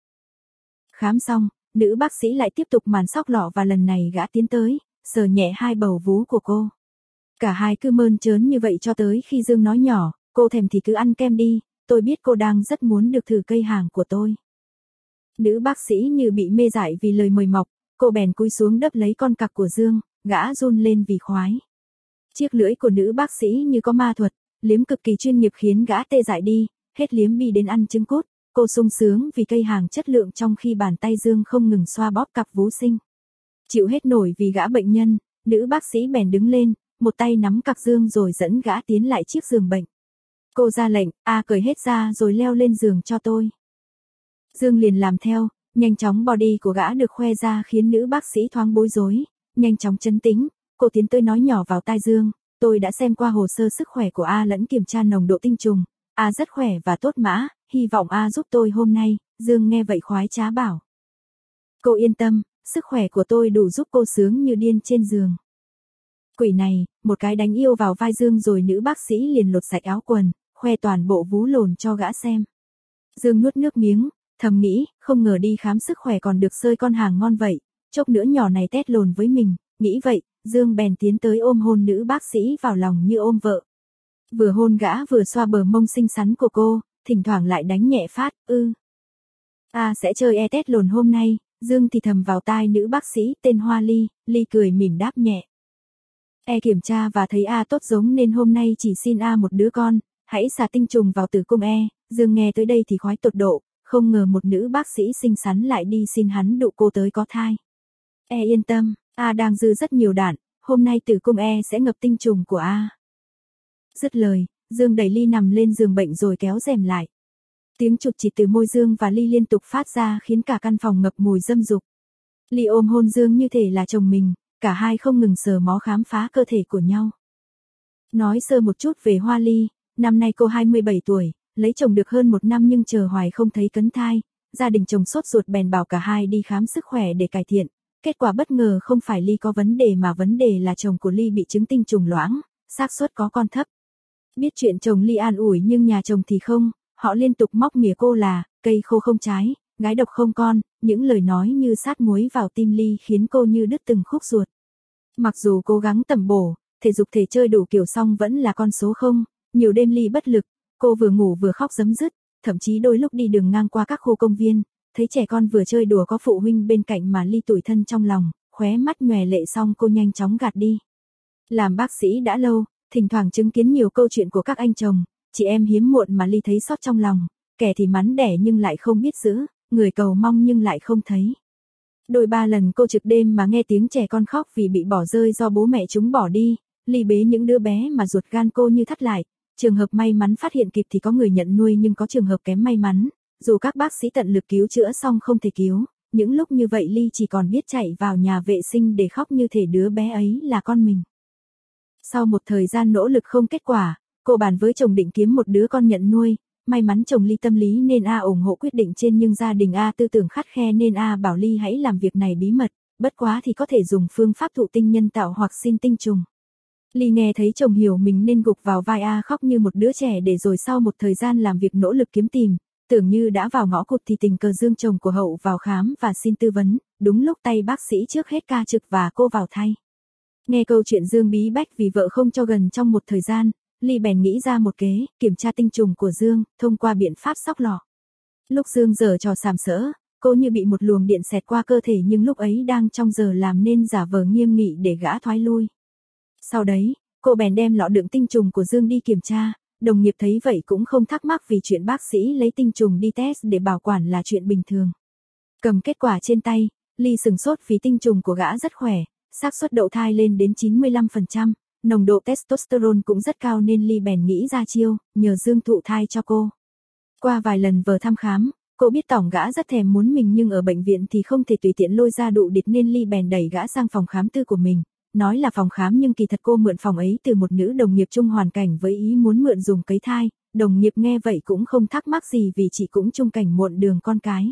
Khám xong, nữ bác sĩ lại tiếp tục màn xóc lọ và lần này gã tiến tới, sờ nhẹ hai bầu vú của cô. Cả hai cứ mơn trớn như vậy cho tới khi Dương nói nhỏ, cô thèm thì cứ ăn kem đi, tôi biết cô đang rất muốn được thử cây hàng của tôi. Nữ bác sĩ như bị mê dại vì lời mời mọc, cô bèn cúi xuống đấp lấy con cặc của Dương, gã run lên vì khoái. Chiếc lưỡi của nữ bác sĩ như có ma thuật, liếm cực kỳ chuyên nghiệp khiến gã tê dại đi, hết liếm bi đến ăn trứng cút, cô sung sướng vì cây hàng chất lượng trong khi bàn tay Dương không ngừng xoa bóp cặp vú sinh. Chịu hết nổi vì gã bệnh nhân, nữ bác sĩ bèn đứng lên, một tay nắm cặc Dương rồi dẫn gã tiến lại chiếc giường bệnh. Cô ra lệnh, A cởi hết ra rồi leo lên giường cho tôi. Dương liền làm theo, nhanh chóng body của gã được khoe ra khiến nữ bác sĩ thoáng bối rối, nhanh chóng trấn tĩnh, cô tiến tới nói nhỏ vào tai Dương, tôi đã xem qua hồ sơ sức khỏe của A lẫn kiểm tra nồng độ tinh trùng, A rất khỏe và tốt mã, hy vọng A giúp tôi hôm nay. Dương nghe vậy khoái trá bảo. Cô yên tâm, sức khỏe của tôi đủ giúp cô sướng như điên trên giường. Quỷ này, một cái đánh yêu vào vai Dương rồi nữ bác sĩ liền lột sạch áo quần, khoe toàn bộ vú lồn cho gã xem. Dương nuốt nước miếng, thầm nghĩ, không ngờ đi khám sức khỏe còn được sơi con hàng ngon vậy, chốc nữa nhỏ này tét lồn với mình, nghĩ vậy, Dương bèn tiến tới ôm hôn nữ bác sĩ vào lòng như ôm vợ. Vừa hôn gã vừa xoa bờ mông xinh xắn của cô, thỉnh thoảng lại đánh nhẹ phát, A sẽ chơi tét lồn hôm nay, Dương thì thầm vào tai nữ bác sĩ tên Hoa Ly, Ly cười mỉm đáp nhẹ. Kiểm tra và thấy A tốt giống nên hôm nay chỉ xin A một đứa con, hãy xả tinh trùng vào tử cung Dương nghe tới đây thì khoái tột độ, không ngờ một nữ bác sĩ xinh xắn lại đi xin hắn đụ cô tới có thai. Yên tâm, A đang dư rất nhiều đạn, hôm nay tử cung E sẽ ngập tinh trùng của A. Dứt lời, Dương đẩy Ly nằm lên giường bệnh rồi kéo rèm lại. Tiếng chụt chịt từ môi Dương và Ly liên tục phát ra khiến cả căn phòng ngập mùi dâm dục. Ly ôm hôn Dương như thể là chồng mình, cả hai không ngừng sờ mó khám phá cơ thể của nhau. Nói sơ một chút về Hoa Ly, năm nay cô 27 tuổi, lấy chồng được hơn 1 năm nhưng chờ hoài không thấy cấn thai, gia đình chồng sốt ruột bèn bảo cả hai đi khám sức khỏe để cải thiện. Kết quả bất ngờ không phải Ly có vấn đề mà vấn đề là chồng của Ly bị chứng tinh trùng loãng, xác suất có con thấp. Biết chuyện chồng Ly an ủi nhưng nhà chồng thì không, họ liên tục móc mỉa cô là cây khô không trái, gái độc không con, những lời nói như sát muối vào tim Ly khiến cô như đứt từng khúc ruột. Mặc dù cố gắng tầm bổ, thể dục thể chơi đủ kiểu xong vẫn là con số 0, nhiều đêm Ly bất lực, cô vừa ngủ vừa khóc rấm rứt, thậm chí đôi lúc đi đường ngang qua các khu công viên, thấy trẻ con vừa chơi đùa có phụ huynh bên cạnh mà Ly tủi thân trong lòng, khóe mắt nhòe lệ xong cô nhanh chóng gạt đi. Làm bác sĩ đã lâu, thỉnh thoảng chứng kiến nhiều câu chuyện của các anh chồng, chị em hiếm muộn mà Ly thấy xót trong lòng, kẻ thì mắn đẻ nhưng lại không biết giữ, người cầu mong nhưng lại không thấy. Đôi ba lần cô trực đêm mà nghe tiếng trẻ con khóc vì bị bỏ rơi do bố mẹ chúng bỏ đi, Ly bế những đứa bé mà ruột gan cô như thắt lại, trường hợp may mắn phát hiện kịp thì có người nhận nuôi nhưng có trường hợp kém may mắn, dù các bác sĩ tận lực cứu chữa xong không thể cứu, những lúc như vậy Ly chỉ còn biết chạy vào nhà vệ sinh để khóc như thể đứa bé ấy là con mình. Sau một thời gian nỗ lực không kết quả, cô bàn với chồng định kiếm một đứa con nhận nuôi, may mắn chồng Ly tâm lý nên A ủng hộ quyết định trên nhưng gia đình A tư tưởng khắt khe nên A bảo Ly hãy làm việc này bí mật, bất quá thì có thể dùng phương pháp thụ tinh nhân tạo hoặc xin tinh trùng. Ly nghe thấy chồng hiểu mình nên gục vào vai A khóc như một đứa trẻ để rồi sau một thời gian làm việc nỗ lực kiếm tìm, tưởng như đã vào ngõ cụt thì tình cờ Dương chồng của Hậu vào khám và xin tư vấn, đúng lúc tay bác sĩ trước hết ca trực và cô vào thay. Nghe câu chuyện Dương bí bách vì vợ không cho gần trong một thời gian, Ly bèn nghĩ ra một kế, kiểm tra tinh trùng của Dương, thông qua biện pháp xóc lọ. Lúc Dương giở trò sàm sỡ, cô như bị một luồng điện xẹt qua cơ thể nhưng lúc ấy đang trong giờ làm nên giả vờ nghiêm nghị để gã thoái lui. Sau đấy, cô bèn đem lọ đựng tinh trùng của Dương đi kiểm tra, đồng nghiệp thấy vậy cũng không thắc mắc vì chuyện bác sĩ lấy tinh trùng đi test để bảo quản là chuyện bình thường. Cầm kết quả trên tay, Ly sừng sốt vì tinh trùng của gã rất khỏe, xác suất đậu thai lên đến 95%, nồng độ testosterone cũng rất cao nên Ly bèn nghĩ ra chiêu, nhờ Dương thụ thai cho cô. Qua vài lần vờ thăm khám, cô biết tổng gã rất thèm muốn mình nhưng ở bệnh viện thì không thể tùy tiện lôi ra đụ địch nên Ly bèn đẩy gã sang phòng khám tư của mình. Nói là phòng khám nhưng kỳ thật cô mượn phòng ấy từ một nữ đồng nghiệp chung hoàn cảnh với ý muốn mượn dùng cấy thai, đồng nghiệp nghe vậy cũng không thắc mắc gì vì chị cũng chung cảnh muộn đường con cái.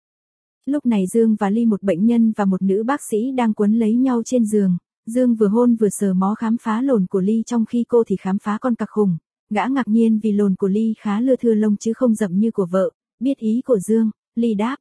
Lúc này Dương và Ly một bệnh nhân và một nữ bác sĩ đang quấn lấy nhau trên giường, Dương vừa hôn vừa sờ mó khám phá lồn của Ly trong khi cô thì khám phá con cặc khủng, gã ngạc nhiên vì lồn của Ly khá lưa thưa lông chứ không rậm như của vợ, biết ý của Dương, Ly đáp.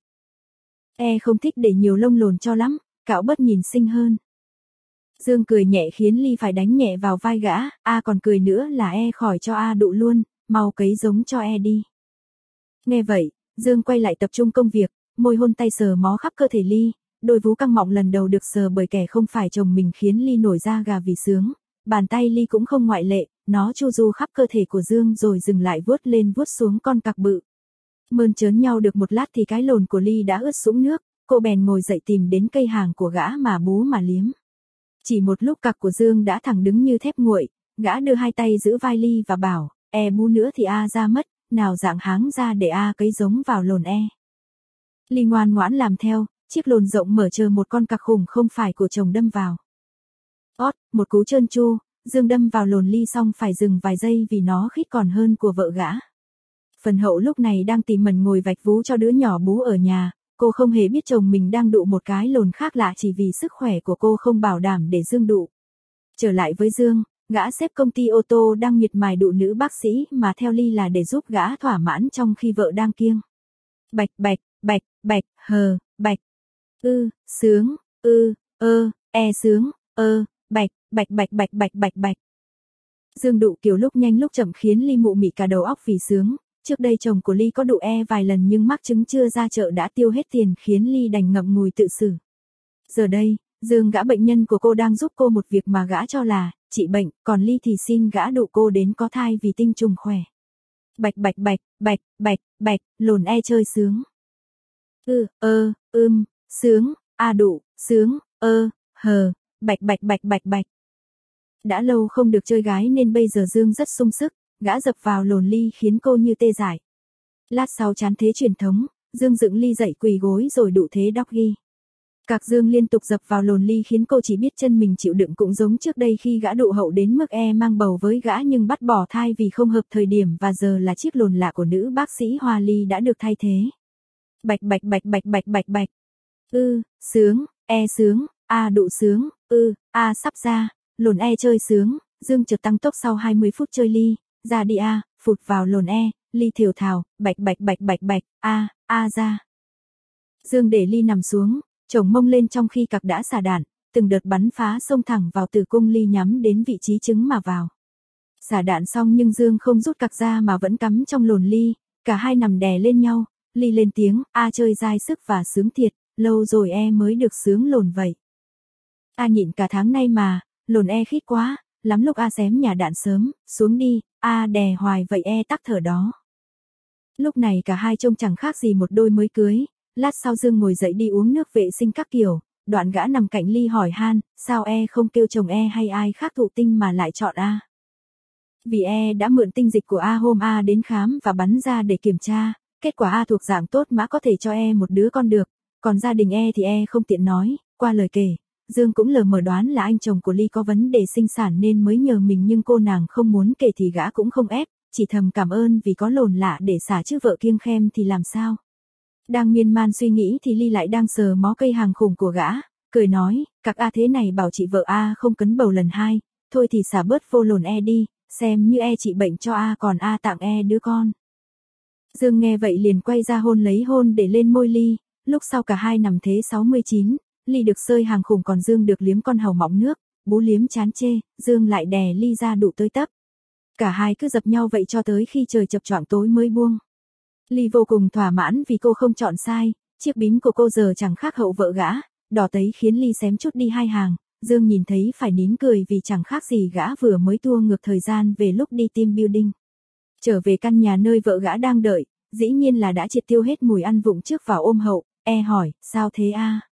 Không thích để nhiều lông lồn cho lắm, cạo bớt nhìn xinh hơn. Dương cười nhẹ khiến Ly phải đánh nhẹ vào vai gã, còn cười nữa là khỏi cho đụ luôn, mau cấy giống cho đi. Nghe vậy, Dương quay lại tập trung công việc, môi hôn tay sờ mó khắp cơ thể Ly, đôi vú căng mọng lần đầu được sờ bởi kẻ không phải chồng mình khiến Ly nổi da gà vì sướng, bàn tay Ly cũng không ngoại lệ, nó chu du khắp cơ thể của Dương rồi dừng lại vuốt lên vuốt xuống con cặc bự. Mơn trớn nhau được một lát thì cái lồn của Ly đã ướt sũng nước, cô bèn ngồi dậy tìm đến cây hàng của gã mà bú mà liếm. Chỉ một lúc cặc của Dương đã thẳng đứng như thép nguội, gã đưa hai tay giữ vai Ly và bảo, bú nữa thì ra mất, nào dạng háng ra để cấy giống vào lồn Ly ngoan ngoãn làm theo, chiếc lồn rộng mở chờ một con cặc khủng không phải của chồng đâm vào. Một cú trơn tru, Dương đâm vào lồn Ly xong phải dừng vài giây vì nó khít còn hơn của vợ gã. Phần Hậu lúc này đang tỉ mẩn ngồi vạch vú cho đứa nhỏ bú ở nhà, cô không hề biết chồng mình đang đụ một cái lồn khác lạ chỉ vì sức khỏe của cô không bảo đảm để Dương đụ. Trở lại với Dương, gã sếp công ty ô tô đang miệt mài đụ nữ bác sĩ mà theo Ly là để giúp gã thỏa mãn trong khi vợ đang kiêng. Bạch bạch, bạch, bạch, hờ, bạch. Sướng, sướng, bạch, bạch bạch bạch bạch bạch bạch. Dương đụ kiểu lúc nhanh lúc chậm khiến Ly mụ mị cả đầu óc vì sướng. Trước đây chồng của Ly có đụ vài lần nhưng mắc chứng chưa ra chợ đã tiêu hết tiền khiến Ly đành ngậm ngùi tự xử. Giờ đây, Dương gã bệnh nhân của cô đang giúp cô một việc mà gã cho là trị bệnh, còn Ly thì xin gã đụ cô đến có thai vì tinh trùng khỏe. Bạch bạch bạch, bạch, bạch, bạch, lồn chơi sướng. Sướng, đụ, sướng, hờ, bạch bạch bạch bạch bạch. Đã lâu không được chơi gái nên bây giờ Dương rất sung sức, gã dập vào lồn Ly khiến cô như tê dại. Lát sau chán thế truyền thống, Dương dựng Ly dậy quỳ gối rồi đụ thế doggy. Cạc Dương liên tục dập vào lồn Ly khiến cô chỉ biết chân mình chịu đựng, cũng giống trước đây khi gã đụ hậu đến mức mang bầu với gã nhưng bắt bỏ thai vì không hợp thời điểm, và giờ là chiếc lồn lạ của nữ bác sĩ Hoa Ly đã được thay thế. Bạch bạch bạch bạch bạch bạch bạch. Sướng, sướng, đụ sướng, sắp ra, lồn chơi sướng. Dương chợt tăng tốc sau 20 phút chơi Ly, ra đi phụt vào lồn Ly thều thào, bạch bạch bạch bạch bạch, ra. Dương để Ly nằm xuống, chồng mông lên trong khi cặc đã xả đạn, từng đợt bắn phá xông thẳng vào tử cung Ly nhắm đến vị trí trứng mà vào. Xả đạn xong nhưng Dương không rút cặc ra mà vẫn cắm trong lồn Ly, cả hai nằm đè lên nhau, Ly lên tiếng, chơi dai sức và sướng thiệt, lâu rồi mới được sướng lồn vậy. Nhịn cả tháng nay mà, lồn khít quá, lắm lúc xém nhà đạn sớm, xuống đi, đè hoài vậy tắc thở đó. Lúc này cả hai trông chẳng khác gì một đôi mới cưới. Lát sau Dương ngồi dậy đi uống nước vệ sinh các kiểu, đoạn gã nằm cạnh Ly hỏi han, sao không kêu chồng hay ai khác thụ tinh mà lại chọn Vì đã mượn tinh dịch của hôm đến khám và bắn ra để kiểm tra, kết quả thuộc dạng tốt mã có thể cho một đứa con được, còn gia đình thì không tiện nói. Qua lời kể, Dương cũng lờ mờ đoán là anh chồng của Ly có vấn đề sinh sản nên mới nhờ mình, nhưng cô nàng không muốn kể thì gã cũng không ép, chỉ thầm cảm ơn vì có lồn lạ để xả chứ vợ kiêng khem thì làm sao. Đang miên man suy nghĩ thì Ly lại đang sờ mó cây hàng khủng của gã, cười nói, cặc thế này bảo chị vợ không cấn bầu lần 2, thôi thì xả bớt vô lồn đi, xem như trị bệnh cho còn tặng đứa con. Dương nghe vậy liền quay ra lấy hôn để lên môi Ly, lúc sau cả hai nằm thế 69, Ly được sơi hàng khủng còn Dương được liếm con hàu mọng nước, bú liếm chán chê, Dương lại đè Ly ra đụ tới tấp. Cả hai cứ dập nhau vậy cho tới khi trời chập choạng tối mới buông. Ly vô cùng thỏa mãn vì cô không chọn sai, chiếc bím của cô giờ chẳng khác hậu vợ gã, đỏ tấy khiến Ly xém chút đi 2 hàng, Dương nhìn thấy phải nín cười vì chẳng khác gì gã vừa mới tua ngược thời gian về lúc đi team building. Trở về căn nhà nơi vợ gã đang đợi, dĩ nhiên là đã triệt tiêu hết mùi ăn vụng trước vào ôm hậu, hỏi, sao thế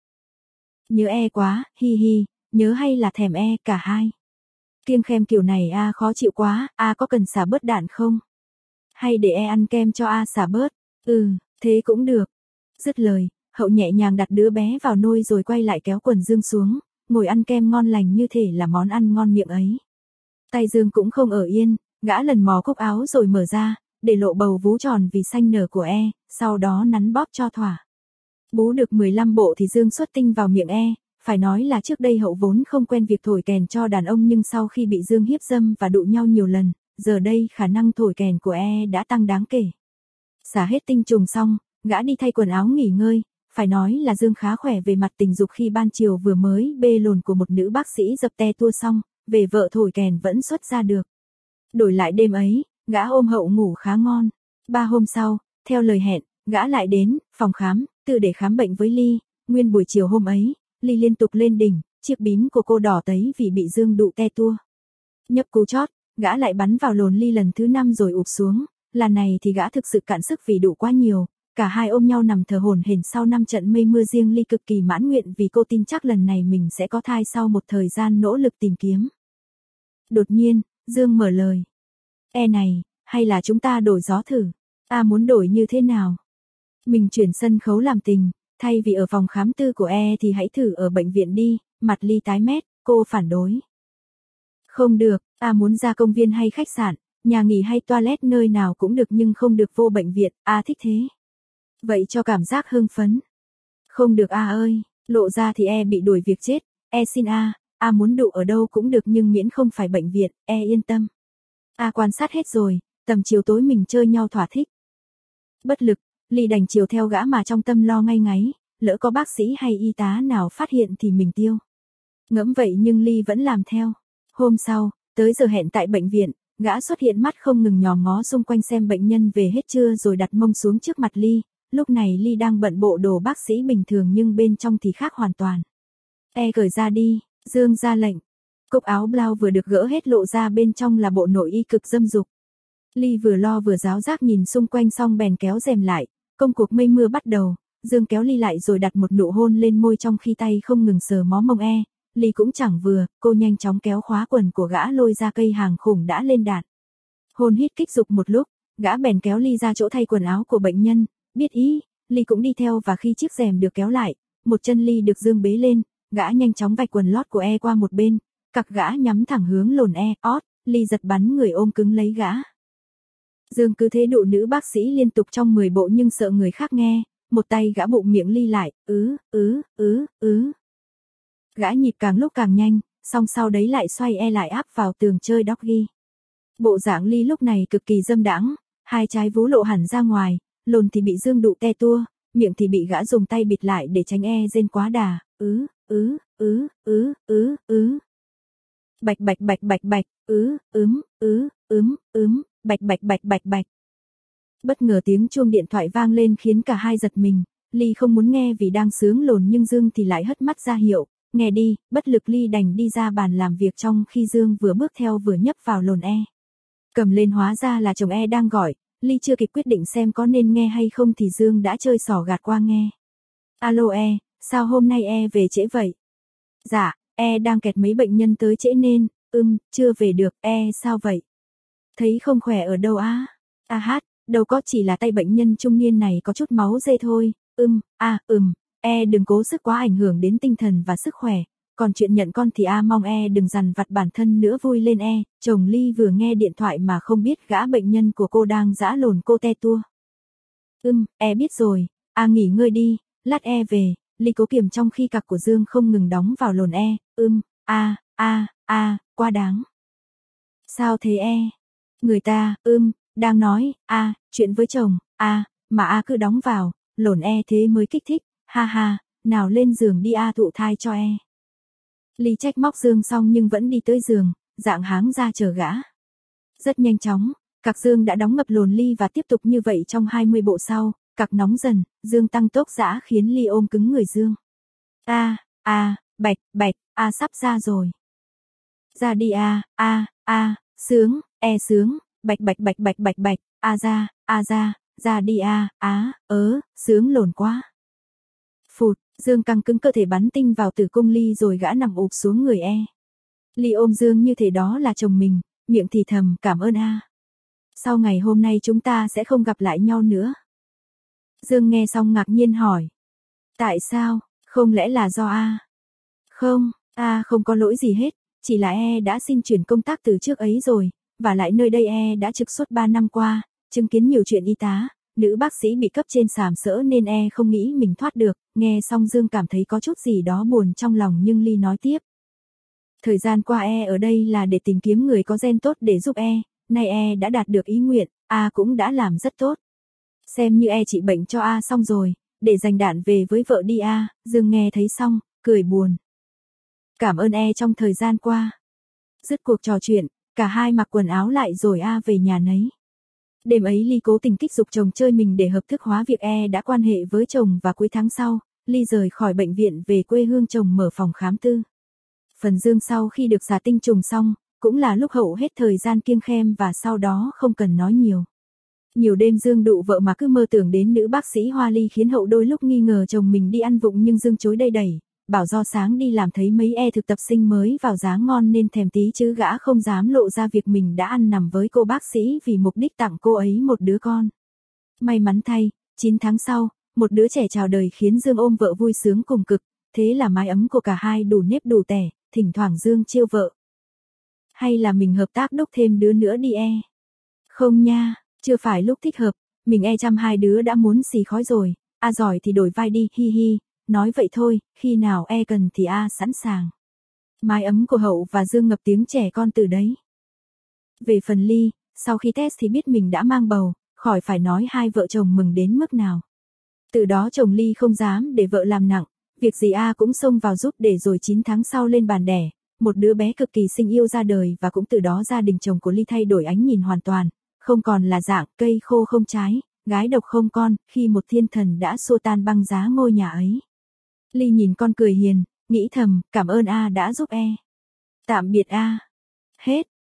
Nhớ quá, hi hi, nhớ hay là thèm cả hai. Kiêng khem kiểu này khó chịu quá, có cần xả bớt đạn không? Hay để ăn kem cho xả bớt? Thế cũng được. Dứt lời, hậu nhẹ nhàng đặt đứa bé vào nôi rồi quay lại kéo quần Dương xuống, ngồi ăn kem ngon lành như thể là món ăn ngon miệng ấy. Tay Dương cũng không ở yên, gã lần mò cúc áo rồi mở ra, để lộ bầu vú tròn vì xanh nở của sau đó nắn bóp cho thỏa. Bú được 15 bộ thì Dương xuất tinh vào miệng phải nói là trước đây hậu vốn không quen việc thổi kèn cho đàn ông, nhưng sau khi bị Dương hiếp dâm và đụ nhau nhiều lần, giờ đây khả năng thổi kèn của đã tăng đáng kể. Xả hết tinh trùng xong, gã đi thay quần áo nghỉ ngơi, phải nói là Dương khá khỏe về mặt tình dục khi ban chiều vừa mới bê lồn của một nữ bác sĩ dập te tua xong, về vợ thổi kèn vẫn xuất ra được. Đổi lại đêm ấy, gã ôm hậu ngủ khá ngon. 3 hôm sau, theo lời hẹn, gã lại đến phòng khám, tự để khám bệnh với Ly. Nguyên buổi chiều hôm ấy, Ly liên tục lên đỉnh, chiếc bím của cô đỏ tấy vì bị Dương đụ te tua. Nhấp cú chót, gã lại bắn vào lồn Ly lần thứ 5 rồi ụp xuống. Lần này thì gã thực sự cạn sức vì đụ quá nhiều. Cả hai ôm nhau nằm thở hổn hển sau 5 trận mây mưa, riêng Ly cực kỳ mãn nguyện vì cô tin chắc lần này mình sẽ có thai sau một thời gian nỗ lực tìm kiếm. Đột nhiên, Dương mở lời. Này, hay là chúng ta đổi gió thử? Muốn đổi như thế nào? Mình chuyển sân khấu làm tình, thay vì ở phòng khám tư của thì hãy thử ở bệnh viện đi. Mặt Ly tái mét, cô phản đối. Không được, muốn ra công viên hay khách sạn, nhà nghỉ hay toilet nơi nào cũng được nhưng không được vô bệnh viện, thích thế. Vậy cho cảm giác hưng phấn. Không được ơi, lộ ra thì bị đuổi việc chết, xin muốn đụ ở đâu cũng được nhưng miễn không phải bệnh viện, yên tâm. Quan sát hết rồi, tầm chiều tối mình chơi nhau thỏa thích. Bất lực, Ly đành chiều theo gã mà trong tâm lo ngay ngáy, lỡ có bác sĩ hay y tá nào phát hiện thì mình tiêu. Ngẫm vậy nhưng Ly vẫn làm theo. Hôm sau, tới giờ hẹn tại bệnh viện, gã xuất hiện mắt không ngừng nhòm ngó xung quanh xem bệnh nhân về hết chưa rồi đặt mông xuống trước mặt Ly. Lúc này Ly đang bận bộ đồ bác sĩ bình thường nhưng bên trong thì khác hoàn toàn. Cởi ra đi, Dương ra lệnh. Cúc áo blau vừa được gỡ hết lộ ra bên trong là bộ nội y cực dâm dục. Ly vừa lo vừa giáo giác nhìn xung quanh xong bèn kéo rèm lại, công cuộc mây mưa bắt đầu. Dương kéo Ly lại rồi đặt một nụ hôn lên môi trong khi tay không ngừng sờ mó mông Ly cũng chẳng vừa, cô nhanh chóng kéo khóa quần của gã lôi ra cây hàng khủng đã lên đạn. Hôn hít kích dục một lúc, gã bèn kéo Ly ra chỗ thay quần áo của bệnh nhân, biết ý, Ly cũng đi theo và khi chiếc rèm được kéo lại, một chân Ly được Dương bế lên, gã nhanh chóng vạch quần lót của qua một bên, cặc gã nhắm thẳng hướng lồn ót, Ly giật bắn người ôm cứng lấy gã. Dương cứ thế đụ nữ bác sĩ liên tục trong 10 bộ nhưng sợ người khác nghe, một tay gã bụng miệng Ly lại, Gã nhịp càng lúc càng nhanh, xong sau đấy lại xoay lại áp vào tường chơi doggy. Bộ dạng Ly lúc này cực kỳ dâm đãng, hai trái vú lộ hẳn ra ngoài, lồn thì bị Dương đụ te tua, miệng thì bị gã dùng tay bịt lại để tránh rên quá đà, Bạch bạch bạch bạch bạch, bạch bạch. Bất ngờ tiếng chuông điện thoại vang lên khiến cả hai giật mình, Ly không muốn nghe vì đang sướng lồn nhưng Dương thì lại hất mắt ra hiệu, nghe đi, bất lực Ly đành đi ra bàn làm việc trong khi Dương vừa bước theo vừa nhấp vào lồn Cầm lên hóa ra là chồng đang gọi, Ly chưa kịp quyết định xem có nên nghe hay không thì Dương đã chơi xỏ gạt qua nghe. Alo sao hôm nay về trễ vậy? Dạ, đang kẹt mấy bệnh nhân tới trễ nên, chưa về được, sao vậy? Thấy không khỏe ở đâu á? Đâu có chỉ là tay bệnh nhân trung niên này có chút máu dê thôi, đừng cố sức quá ảnh hưởng đến tinh thần và sức khỏe, còn chuyện nhận con thì mong đừng dằn vặt bản thân nữa vui lên chồng Ly vừa nghe điện thoại mà không biết gã bệnh nhân của cô đang giã lồn cô te tua. Biết rồi, nghỉ ngơi đi, lát về, Ly cố kiềm trong khi cặc của Dương không ngừng đóng vào lồn quá đáng. Sao thế Người ta, đang nói, chuyện với chồng, mà cứ đóng vào, lồn thế mới kích thích, ha, nào lên giường đi thụ thai cho Ly trách móc Dương xong nhưng vẫn đi tới giường, dạng háng ra chờ gã. Rất nhanh chóng, cặc Dương đã đóng ngập lồn Ly và tiếp tục như vậy trong 20 bộ sau, cặc nóng dần, Dương tăng tốc giã khiến Ly ôm cứng người Dương. Bạch, sắp ra rồi. Ra đi sướng, sướng, bạch, ra đi sướng lồn quá. Phụt, Dương căng cứng cơ thể bắn tinh vào tử cung Ly rồi gã nằm ụp xuống người Ly ôm Dương như thể đó là chồng mình, miệng thì thầm cảm ơn Sau ngày hôm nay chúng ta sẽ không gặp lại nhau nữa. Dương nghe xong ngạc nhiên hỏi. Tại sao, không lẽ là do Không, không có lỗi gì hết, chỉ là đã xin chuyển công tác từ trước ấy rồi, và lại nơi đây đã trực suốt 3 năm qua, chứng kiến nhiều chuyện y tá, nữ bác sĩ bị cấp trên sàm sỡ nên không nghĩ mình thoát được, nghe xong Dương cảm thấy có chút gì đó buồn trong lòng nhưng Ly nói tiếp. Thời gian qua ở đây là để tìm kiếm người có gen tốt để giúp nay đã đạt được ý nguyện, cũng đã làm rất tốt. Xem như trị bệnh cho xong rồi, để dành đạn về với vợ đi Dương nghe thấy xong, cười buồn. Cảm ơn trong thời gian qua. Dứt cuộc trò chuyện, cả hai mặc quần áo lại rồi về nhà nấy. Đêm ấy Ly cố tình kích dục chồng chơi mình để hợp thức hóa việc đã quan hệ với chồng và cuối tháng sau, Ly rời khỏi bệnh viện về quê hương chồng mở phòng khám tư. Phần Dương sau khi được xả tinh trùng xong, cũng là lúc Hậu hết thời gian kiêng khem và sau đó không cần nói nhiều. Nhiều đêm Dương đụ vợ mà cứ mơ tưởng đến nữ bác sĩ Hoa Ly khiến Hậu đôi lúc nghi ngờ chồng mình đi ăn vụng nhưng Dương chối đầy đẩy, bảo do sáng đi làm thấy mấy thực tập sinh mới vào dáng ngon nên thèm tí chứ gã không dám lộ ra việc mình đã ăn nằm với cô bác sĩ vì mục đích tặng cô ấy một đứa con. May mắn thay, 9 tháng sau, một đứa trẻ chào đời khiến Dương ôm vợ vui sướng cùng cực, thế là mái ấm của cả hai đủ nếp đủ tẻ, thỉnh thoảng Dương trêu vợ. Hay là mình hợp tác đúc thêm đứa nữa đi Không nha, chưa phải lúc thích hợp, mình chăm hai đứa đã muốn xì khói rồi, giỏi thì đổi vai đi, hi hi, nói vậy thôi, khi nào cần thì sẵn sàng. Mái ấm của Hậu và Dương ngập tiếng trẻ con từ đấy. Về phần Ly, sau khi test thì biết mình đã mang bầu, khỏi phải nói hai vợ chồng mừng đến mức nào. Từ đó chồng Ly không dám để vợ làm nặng, việc gì cũng xông vào giúp để rồi 9 tháng sau lên bàn đẻ, một đứa bé cực kỳ xinh yêu ra đời và cũng từ đó gia đình chồng của Ly thay đổi ánh nhìn hoàn toàn, không còn là dạng cây khô không trái, gái độc không con, khi một thiên thần đã xua tan băng giá ngôi nhà ấy. Ly nhìn con cười hiền, nghĩ thầm, cảm ơn đã giúp Tạm biệt Hết.